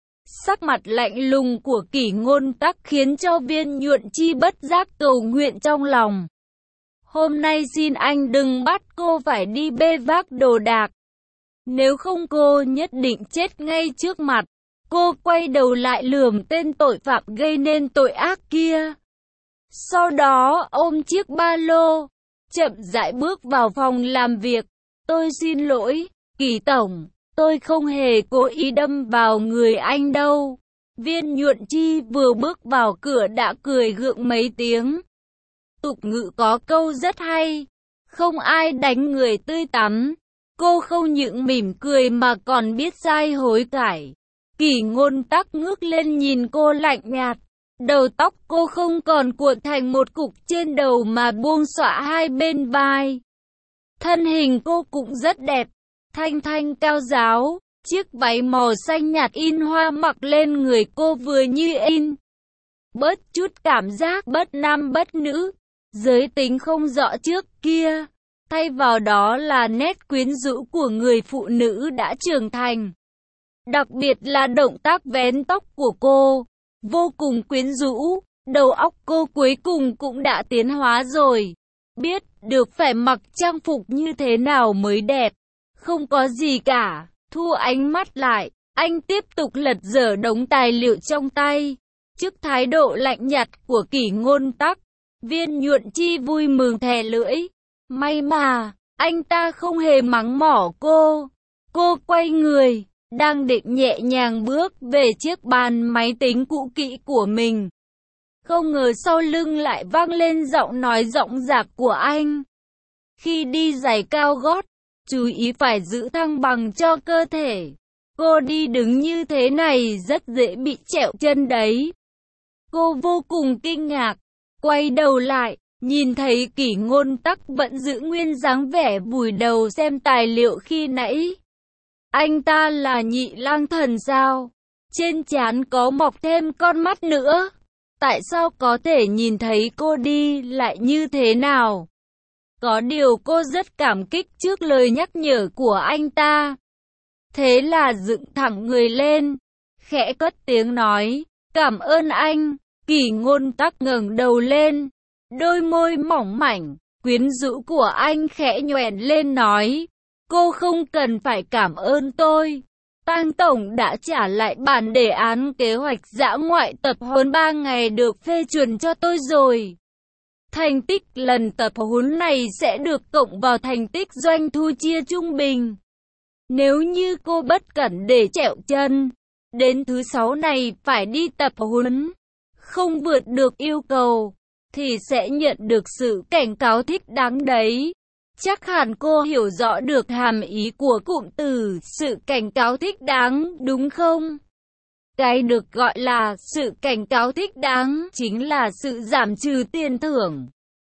Sắc mặt lạnh lùng của Kỷ Ngôn Tắc khiến cho Viên Nhuận Chi bất giác cầu nguyện trong lòng. Hôm nay xin anh đừng bắt cô phải đi bê vác đồ đạc. Nếu không cô nhất định chết ngay trước mặt. Cô quay đầu lại lườm tên tội phạm gây nên tội ác kia. Sau đó ôm chiếc ba lô, chậm rãi bước vào phòng làm việc. Tôi xin lỗi, Kỷ tổng, tôi không hề cố ý đâm vào người anh đâu. Viên Nhuận Chi vừa bước vào cửa đã cười gượng mấy tiếng. Tục ngữ có câu rất hay, không ai đánh người tươi tắn. Cô không những mỉm cười mà còn biết sai hối cải. Kỷ Ngôn Tắc ngước lên nhìn cô lạnh nhạt. Đầu tóc cô không còn cuộn thành một cục trên đầu mà buông xõa hai bên vai. Thân hình cô cũng rất đẹp, thanh thanh cao ráo. Chiếc váy màu xanh nhạt in hoa mặc lên người cô vừa như in. Bớt chút cảm giác bất nam bất nữ, giới tính không rõ trước kia. Thay vào đó là nét quyến rũ của người phụ nữ đã trưởng thành. Đặc biệt là động tác vén tóc của cô, vô cùng quyến rũ. Đầu óc cô cuối cùng cũng đã tiến hóa rồi. Biết được phải mặc trang phục như thế nào mới đẹp. Không có gì cả. Thu ánh mắt lại, anh tiếp tục lật dở đống tài liệu trong tay. Trước thái độ lạnh nhạt của Kỷ Ngôn Tắc, Viên Nhuận Chi vui mừng thè lưỡi. May mà, anh ta không hề mắng mỏ cô. Cô quay người, đang định nhẹ nhàng bước về chiếc bàn máy tính cũ kỹ của mình. Không ngờ sau lưng lại vang lên giọng nói rõng rạc của anh. Khi đi giày cao gót, chú ý phải giữ thăng bằng cho cơ thể. Cô đi đứng như thế này rất dễ bị trẹo chân đấy. Cô vô cùng kinh ngạc, quay đầu lại, nhìn thấy Kỷ Ngôn Tắc vẫn giữ nguyên dáng vẻ vùi đầu xem tài liệu khi nãy. Anh ta là Nhị Lang Thần sao? Trên trán có mọc thêm con mắt nữa. Tại sao có thể nhìn thấy cô đi lại như thế nào? Có điều cô rất cảm kích trước lời nhắc nhở của anh ta. Thế là dựng thẳng người lên, khẽ cất tiếng nói, cảm ơn anh. Kỷ Ngôn Tắc ngẩng đầu lên, đôi môi mỏng mảnh, quyến rũ của anh khẽ nhoẻn lên nói, cô không cần phải cảm ơn tôi. Tang tổng đã trả lại bản đề án kế hoạch dã ngoại tập huấn 3 ngày được phê chuẩn cho tôi rồi. Thành tích lần tập huấn này sẽ được cộng vào thành tích doanh thu chia trung bình. Nếu như cô bất cẩn để trẹo chân, đến thứ 6 này phải đi tập huấn, không vượt được yêu cầu, thì sẽ nhận được sự cảnh cáo thích đáng đấy. Chắc hẳn cô hiểu rõ được hàm ý của cụm từ sự cảnh cáo thích đáng, đúng không? Cái được gọi là sự cảnh cáo thích đáng chính là sự giảm trừ tiền thưởng.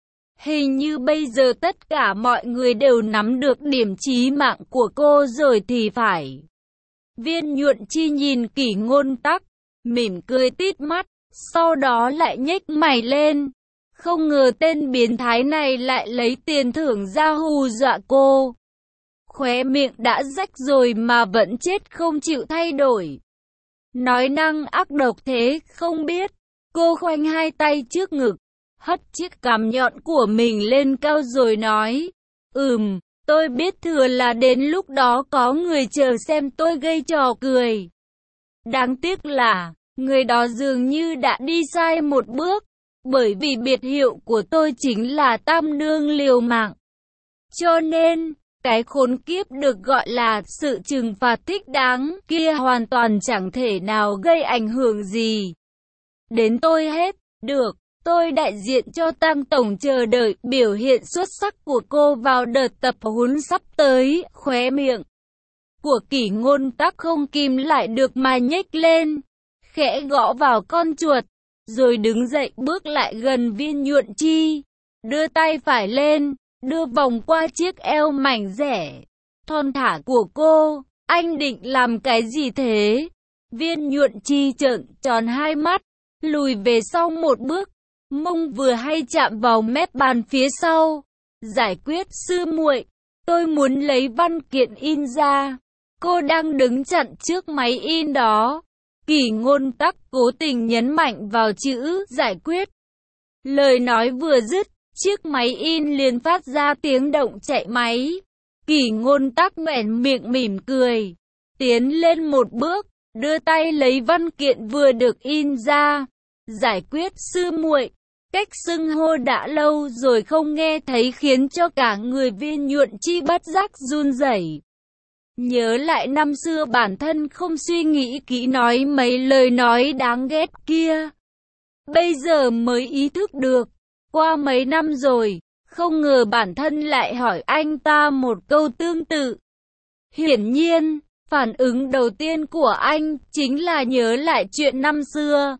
Hình như bây giờ tất cả mọi người đều nắm được điểm chí mạng của cô rồi thì phải. Viên Nhuận Chi nhìn Kỷ Ngôn Tắc, mỉm cười tít mắt, sau đó lại nhếch mày lên. Không ngờ tên biến thái này lại lấy tiền thưởng ra hù dọa cô. Khóe miệng đã rách rồi mà vẫn chết không chịu thay đổi. Nói năng ác độc thế không biết. Cô khoanh hai tay trước ngực, hất chiếc cằm nhọn của mình lên cao rồi nói, tôi biết thừa là đến lúc đó có người chờ xem tôi gây trò cười. Đáng tiếc là, người đó dường như đã đi sai một bước, bởi vì biệt hiệu của tôi chính là Tam Nương liều mạng. Cho nên, cái khốn kiếp được gọi là sự trừng phạt thích đáng kia hoàn toàn chẳng thể nào gây ảnh hưởng gì đến tôi hết. Được, tôi đại diện cho Tang tổng chờ đợi biểu hiện xuất sắc của cô vào đợt tập huấn sắp tới. Khóe miệng của Kỷ Ngôn Tắc không kìm lại được mà nhếch lên, khẽ gõ vào con chuột, rồi đứng dậy bước lại gần Viên Nhuận Chi, đưa tay phải lên, đưa vòng qua chiếc eo mảnh dẻ. thon thả của cô. Anh định làm cái gì thế? Viên Nhuận Chi trợn tròn hai mắt, lùi về sau một bước, mông vừa hay chạm vào mép bàn phía sau. Giải quyết sư muội, tôi muốn lấy văn kiện in ra. Cô đang đứng chặn trước máy in đó. Kỷ Ngôn Tắc cố tình nhấn mạnh vào chữ giải quyết. Lời nói vừa dứt, chiếc máy in liền phát ra tiếng động chạy máy. Kỷ Ngôn Tắc nhoẻn miệng mỉm cười, tiến lên một bước, đưa tay lấy văn kiện vừa được in ra. Giải quyết sư muội, cách xưng hô đã lâu rồi không nghe thấy khiến cho cả người Viên Nhuận Chi bất giác run rẩy. Nhớ lại năm xưa bản thân không suy nghĩ kỹ nói mấy lời nói đáng ghét kia. Bây giờ mới ý thức được, qua mấy năm rồi, không ngờ bản thân lại hỏi anh ta một câu tương tự. Hiển nhiên, phản ứng đầu tiên của anh chính là nhớ lại chuyện năm xưa.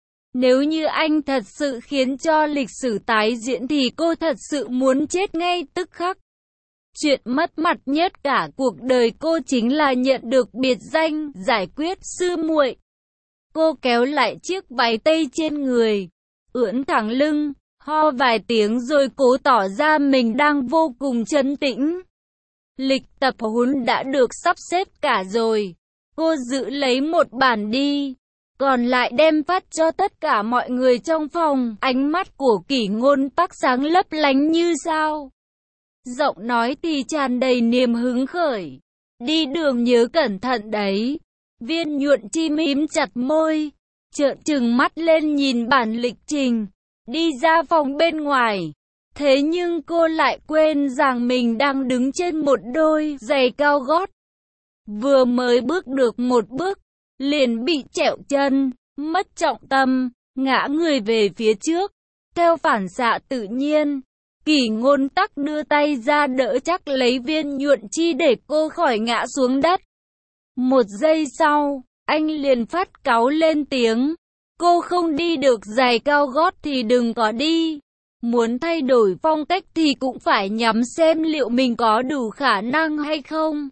Nếu như anh thật sự khiến cho lịch sử tái diễn thì cô thật sự muốn chết ngay tức khắc. Chuyện mất mặt nhất cả cuộc đời cô chính là nhận được biệt danh giải quyết sư muội. Cô kéo lại chiếc váy tây trên người, ưỡn thẳng lưng, ho vài tiếng rồi cố tỏ ra mình đang vô cùng trấn tĩnh. Lịch tập huấn đã được sắp xếp cả rồi. Cô giữ lấy một bản đi, còn lại đem phát cho tất cả mọi người trong phòng. Ánh mắt của Kỷ Ngôn Tắc sáng lấp lánh như sao. Giọng nói thì tràn đầy niềm hứng khởi. Đi đường nhớ cẩn thận đấy. Viên Nhuận Chi mím chặt môi, trợn trừng mắt lên nhìn bản lịch trình, đi ra phòng bên ngoài. Thế nhưng cô lại quên rằng mình đang đứng trên một đôi giày cao gót. Vừa mới bước được một bước, liền bị trẹo chân, mất trọng tâm, ngã người về phía trước. Theo phản xạ tự nhiên, Kỷ Ngôn Tắc đưa tay ra đỡ chắc lấy Viên Nhuận Chi để cô khỏi ngã xuống đất. Một giây sau, anh liền phát cáu lên tiếng. Cô không đi được giày cao gót thì đừng có đi. Muốn thay đổi phong cách thì cũng phải nhắm xem liệu mình có đủ khả năng hay không.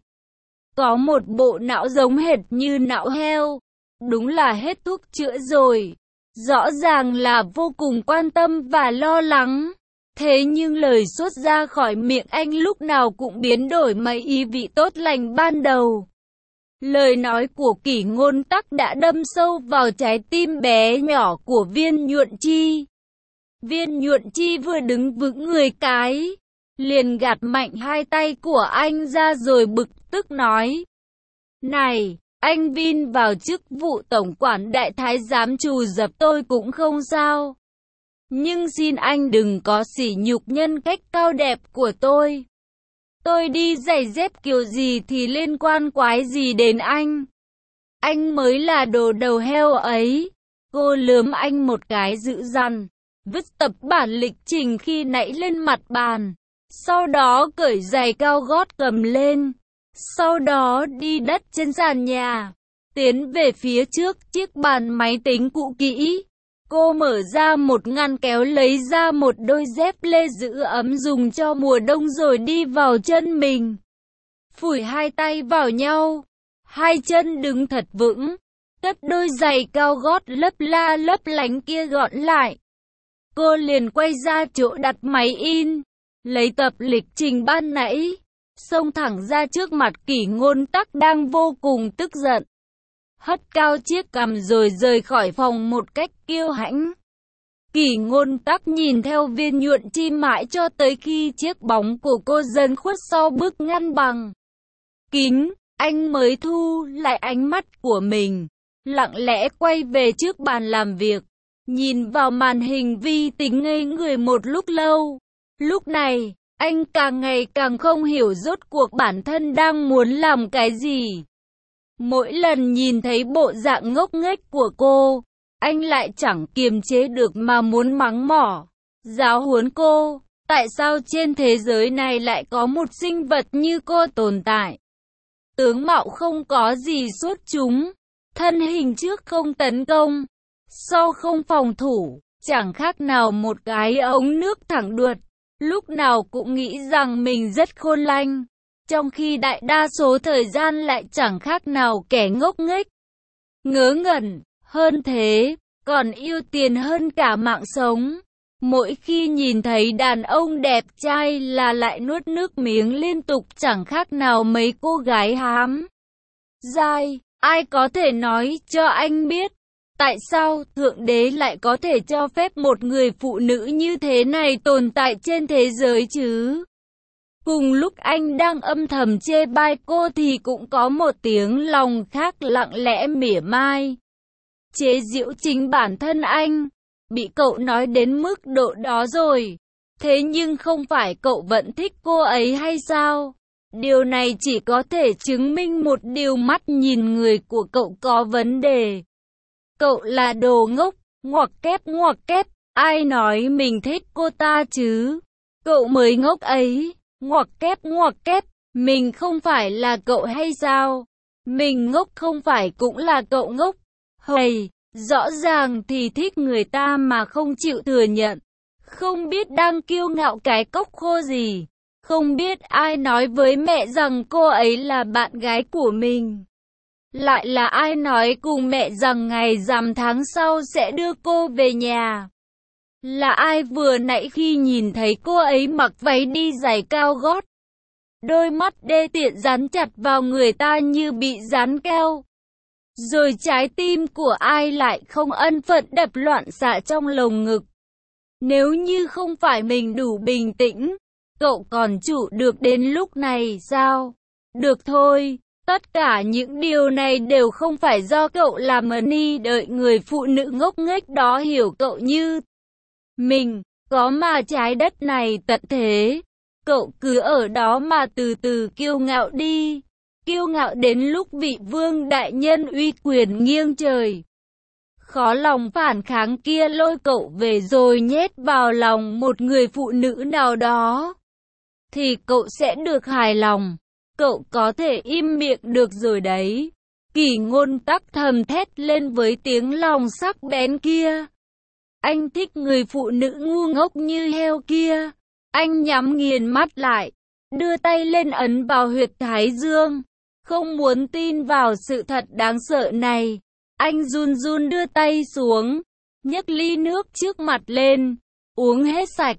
Có một bộ não giống hệt như não heo. Đúng là hết thuốc chữa rồi. Rõ ràng là vô cùng quan tâm và lo lắng. Thế nhưng lời xuất ra khỏi miệng anh lúc nào cũng biến đổi mấy ý vị tốt lành ban đầu. Lời nói của Kỷ Ngôn Tắc đã đâm sâu vào trái tim bé nhỏ của Viên Nhuận Chi. Viên Nhuận Chi vừa đứng vững người cái, liền gạt mạnh hai tay của anh ra rồi bực tức nói. Này, anh Vin vào chức vụ tổng quản đại thái giám trù dập tôi cũng không sao. Nhưng xin anh đừng có sỉ nhục nhân cách cao đẹp của tôi. Tôi đi giày dép kiểu gì thì liên quan quái gì đến anh. Anh mới là đồ đầu heo ấy. Cô lườm anh một cái dữ dằn, vứt tập bản lịch trình khi nãy lên mặt bàn. Sau đó cởi giày cao gót cầm lên. Sau đó đi đất trên sàn nhà, tiến về phía trước chiếc bàn máy tính cũ kỹ. Cô mở ra một ngăn kéo lấy ra một đôi dép lê giữ ấm dùng cho mùa đông rồi đi vào chân mình. Phủi hai tay vào nhau, hai chân đứng thật vững, cất đôi giày cao gót lấp la lấp lánh kia gọn lại. Cô liền quay ra chỗ đặt máy in, lấy tập lịch trình ban nãy, xông thẳng ra trước mặt Kỷ Ngôn Tắc đang vô cùng tức giận. Hất cao chiếc cằm rồi rời khỏi phòng một cách kiêu hãnh. Kỷ Ngôn Tắc nhìn theo Viên Nhuận Chi mãi cho tới khi chiếc bóng của cô dần khuất sau bức ngăn bằng kính, anh mới thu lại ánh mắt của mình, lặng lẽ quay về trước bàn làm việc, nhìn vào màn hình vi tính ngây người một lúc lâu. Lúc này, anh càng ngày càng không hiểu rốt cuộc bản thân đang muốn làm cái gì. Mỗi lần nhìn thấy bộ dạng ngốc nghếch của cô, anh lại chẳng kiềm chế được mà muốn mắng mỏ, giáo huấn cô. Tại sao trên thế giới này lại có một sinh vật như cô tồn tại? Tướng mạo không có gì xuất chúng, thân hình trước không tấn công, sau không phòng thủ, chẳng khác nào một cái ống nước thẳng đuột, lúc nào cũng nghĩ rằng mình rất khôn lanh. trong khi đại đa số thời gian lại chẳng khác nào kẻ ngốc nghếch, ngớ ngẩn. Hơn thế, còn yêu tiền hơn cả mạng sống. Mỗi khi nhìn thấy đàn ông đẹp trai là lại nuốt nước miếng liên tục, chẳng khác nào mấy cô gái hám dai. Ai có thể nói cho anh biết, tại sao Thượng Đế lại có thể cho phép một người phụ nữ như thế này tồn tại trên thế giới chứ? Cùng lúc anh đang âm thầm chê bai cô thì cũng có một tiếng lòng khác lặng lẽ mỉa mai, chế giễu chính bản thân anh. Bị cậu nói đến mức độ đó rồi, thế nhưng không phải cậu vẫn thích cô ấy hay sao? Điều này chỉ có thể chứng minh một điều, mắt nhìn người của cậu có vấn đề. Cậu là đồ ngốc, ngoặc kép, ai nói mình thích cô ta chứ? Cậu mới ngốc ấy, ngoặc kép, mình không phải là cậu hay sao? Mình ngốc không phải cũng là cậu ngốc? Hầy, rõ ràng thì thích người ta mà không chịu thừa nhận. Không biết đang kiêu ngạo cái cốc khô gì. Không biết ai nói với mẹ rằng cô ấy là bạn gái của mình. Lại là ai nói cùng mẹ rằng ngày rằm tháng sau sẽ đưa cô về nhà. Là ai vừa nãy khi nhìn thấy cô ấy mặc váy đi giày cao gót, đôi mắt đê tiện dán chặt vào người ta như bị dán keo. Rồi trái tim của ai lại không ân phận đập loạn xạ trong lồng ngực. Nếu như không phải mình đủ bình tĩnh, cậu còn trụ được đến lúc này sao? Được thôi, tất cả những điều này đều không phải do cậu làm ơn đợi người phụ nữ ngốc nghếch đó hiểu cậu như mình, có mà trái đất này tận thế. Cậu cứ ở đó mà từ từ kiêu ngạo đi. Kiêu ngạo đến lúc vị vương đại nhân uy quyền nghiêng trời, khó lòng phản kháng kia lôi cậu về rồi nhét vào lòng một người phụ nữ nào đó, thì cậu sẽ được hài lòng. Cậu có thể im miệng được rồi đấy. Kỳ Ngôn tắc thầm thét lên với tiếng lòng sắc bén kia. Anh thích người phụ nữ ngu ngốc như heo kia. Anh nhắm nghiền mắt lại, đưa tay lên ấn vào huyệt thái dương. Không muốn tin vào sự thật đáng sợ này, anh run run đưa tay xuống, nhấc ly nước trước mặt lên, uống hết sạch.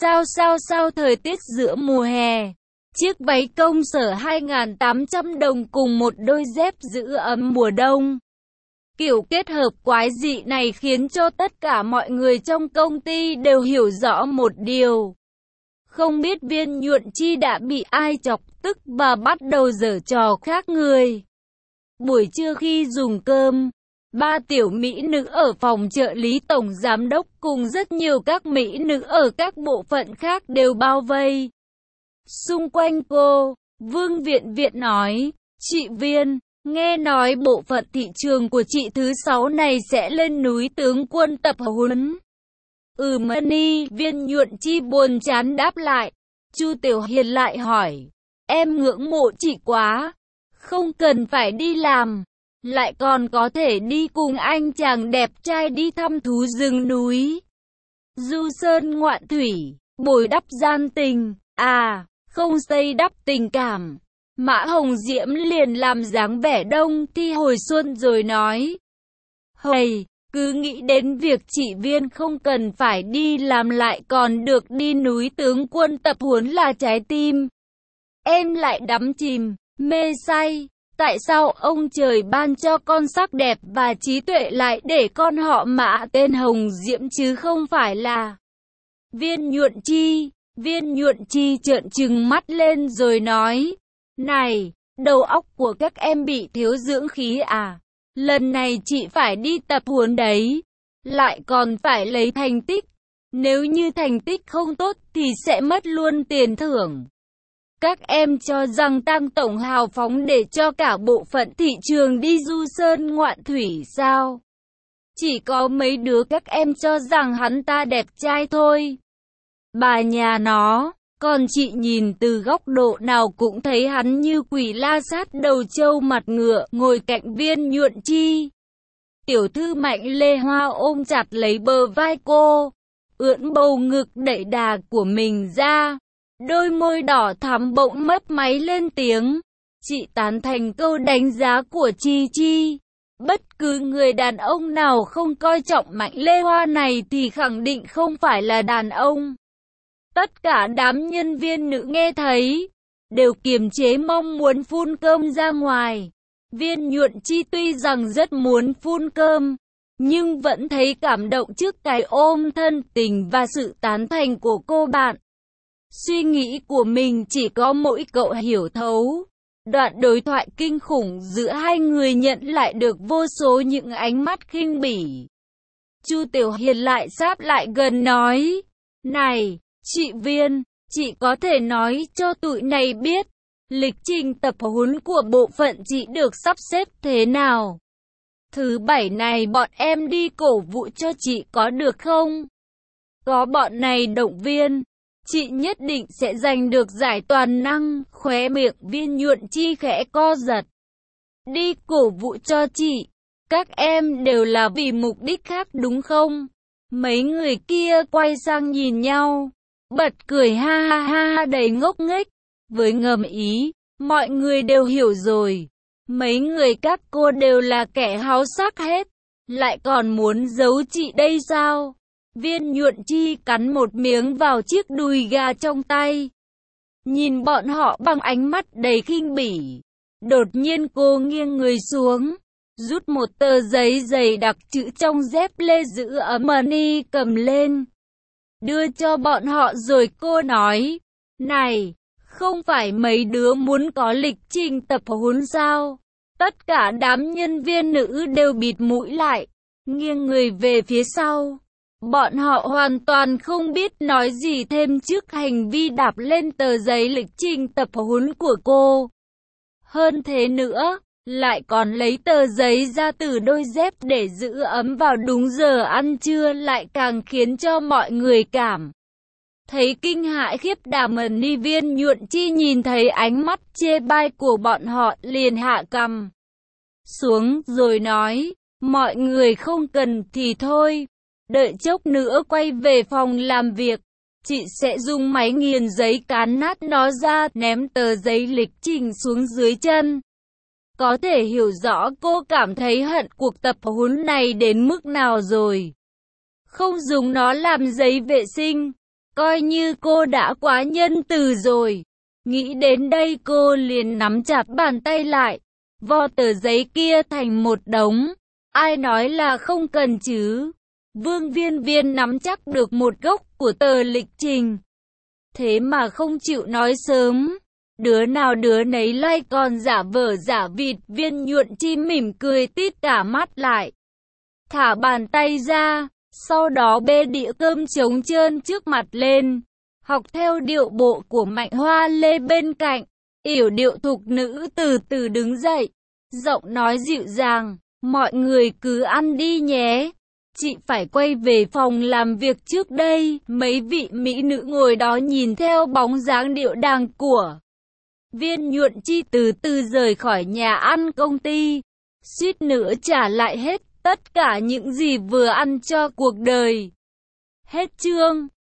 Sao thời tiết giữa mùa hè, chiếc váy công sở 2.800 đồng cùng một đôi dép giữ ấm mùa đông. Kiểu kết hợp quái dị này khiến cho tất cả mọi người trong công ty đều hiểu rõ một điều. Không biết Viên Nhuận Chi đã bị ai chọc tức và bắt đầu giở trò khác người. Buổi trưa khi dùng cơm, ba tiểu mỹ nữ ở phòng trợ lý tổng giám đốc cùng rất nhiều các mỹ nữ ở các bộ phận khác đều bao vây xung quanh cô. Vương Viện Viện nói, chị Viên, nghe nói bộ phận thị trường của chị thứ 6 này sẽ lên núi tướng quân tập huấn. Mani, Viên Nhuận Chi buồn chán đáp lại. Chu Tiểu Hiền lại hỏi, em ngưỡng mộ chị quá, không cần phải đi làm, lại còn có thể đi cùng anh chàng đẹp trai đi thăm thú rừng núi, du sơn ngoạn thủy, bồi đắp gian tình, không xây đắp tình cảm. Mã Hồng Diễm liền làm dáng vẻ đông thi hồi xuân rồi nói, hầy, cứ nghĩ đến việc chị Viên không cần phải đi làm lại còn được đi núi tướng quân tập huấn là trái tim em lại đắm chìm, mê say. Tại sao ông trời ban cho con sắc đẹp và trí tuệ lại để con họ Mã tên Hồng Diễm chứ không phải là Viên Nhuận Chi? Viên Nhuận Chi trợn trừng mắt lên rồi nói, này, đầu óc của các em bị thiếu dưỡng khí à? Lần này chị phải đi tập huấn đấy, lại còn phải lấy thành tích. Nếu như thành tích không tốt thì sẽ mất luôn tiền thưởng. Các em cho rằng Tăng Tổng hào phóng để cho cả bộ phận thị trường đi du sơn ngoạn thủy sao? Chỉ có mấy đứa các em cho rằng hắn ta đẹp trai thôi. Bà nhà nó, còn chị nhìn từ góc độ nào cũng thấy hắn như quỷ la sát đầu trâu mặt ngựa ngồi cạnh Viên Nhuận Chi. Tiểu thư Mạnh Lê Hoa ôm chặt lấy bờ vai cô, ưỡn bầu ngực đẩy đà của mình ra. Đôi môi đỏ thắm bỗng mấp máy lên tiếng. Chị tán thành câu đánh giá của Chi Chi. Bất cứ người đàn ông nào không coi trọng Mạnh Lê Hoa này thì khẳng định không phải là đàn ông. Tất cả đám nhân viên nữ nghe thấy, đều kiềm chế mong muốn phun cơm ra ngoài. Viên Nhuận Chi tuy rằng rất muốn phun cơm, nhưng vẫn thấy cảm động trước cái ôm thân tình và sự tán thành của cô bạn. Suy nghĩ của mình chỉ có mỗi cậu hiểu thấu. Đoạn đối thoại kinh khủng giữa hai người nhận lại được vô số những ánh mắt khinh bỉ. Chu Tiểu Hiền lại sáp lại gần nói, này, chị Viên, chị có thể nói cho tụi này biết, lịch trình tập huấn của bộ phận chị được sắp xếp thế nào? Thứ bảy này bọn em đi cổ vũ cho chị có được không? Có bọn này động viên, chị nhất định sẽ giành được giải toàn năng. Khóe miệng Viên Nhuận Chi khẽ co giật. Đi cổ vũ cho chị, các em đều là vì mục đích khác đúng không? Mấy người kia quay sang nhìn nhau, bật cười ha ha ha đầy ngốc nghếch, với ngầm ý, mọi người đều hiểu rồi. Mấy người các cô đều là kẻ háo sắc hết, lại còn muốn giấu chị đây sao? Viên Nhuận Chi cắn một miếng vào chiếc đùi gà trong tay, nhìn bọn họ bằng ánh mắt đầy khinh bỉ. Đột nhiên cô nghiêng người xuống, rút một tờ giấy dày đặc chữ trong dép lê giữ ấm money cầm lên, đưa cho bọn họ rồi cô nói, này, không phải mấy đứa muốn có lịch trình tập huấn sao? Tất cả đám nhân viên nữ đều bịt mũi lại, nghiêng người về phía sau. Bọn họ hoàn toàn không biết nói gì thêm trước hành vi đạp lên tờ giấy lịch trình tập huấn của cô. Hơn thế nữa, lại còn lấy tờ giấy ra từ đôi dép để giữ ấm vào đúng giờ ăn trưa, lại càng khiến cho mọi người cảm thấy kinh hãi khiếp đảm. Ni Viên Nhuận Chi nhìn thấy ánh mắt chê bai của bọn họ liền hạ cằm xuống rồi nói, mọi người không cần thì thôi, đợi chốc nữa quay về phòng làm việc, chị sẽ dùng máy nghiền giấy cán nát nó ra, ném tờ giấy lịch trình xuống dưới chân. Có thể hiểu rõ cô cảm thấy hận cuộc tập huấn này đến mức nào rồi. Không dùng nó làm giấy vệ sinh, coi như cô đã quá nhân từ rồi. Nghĩ đến đây cô liền nắm chặt bàn tay lại, vo tờ giấy kia thành một đống. Ai nói là không cần chứ? Vương Viên Viên nắm chắc được một gốc của tờ lịch trình, thế mà không chịu nói sớm. Đứa nào đứa nấy lại còn giả vờ giả vịt. Viên Nhuận Chi mỉm cười tít cả mắt lại, thả bàn tay ra, sau đó bê đĩa cơm trống trơn trước mặt lên, học theo điệu bộ của Mạnh Hoa Lê bên cạnh, yểu điệu thục nữ từ từ đứng dậy, giọng nói dịu dàng, mọi người cứ ăn đi nhé. Chị phải quay về phòng làm việc trước đây. Mấy vị mỹ nữ ngồi đó nhìn theo bóng dáng điệu đàng của Viên Nhuận Chi từ từ rời khỏi nhà ăn công ty, suýt nữa trả lại hết tất cả những gì vừa ăn cho cuộc đời. Hết chương.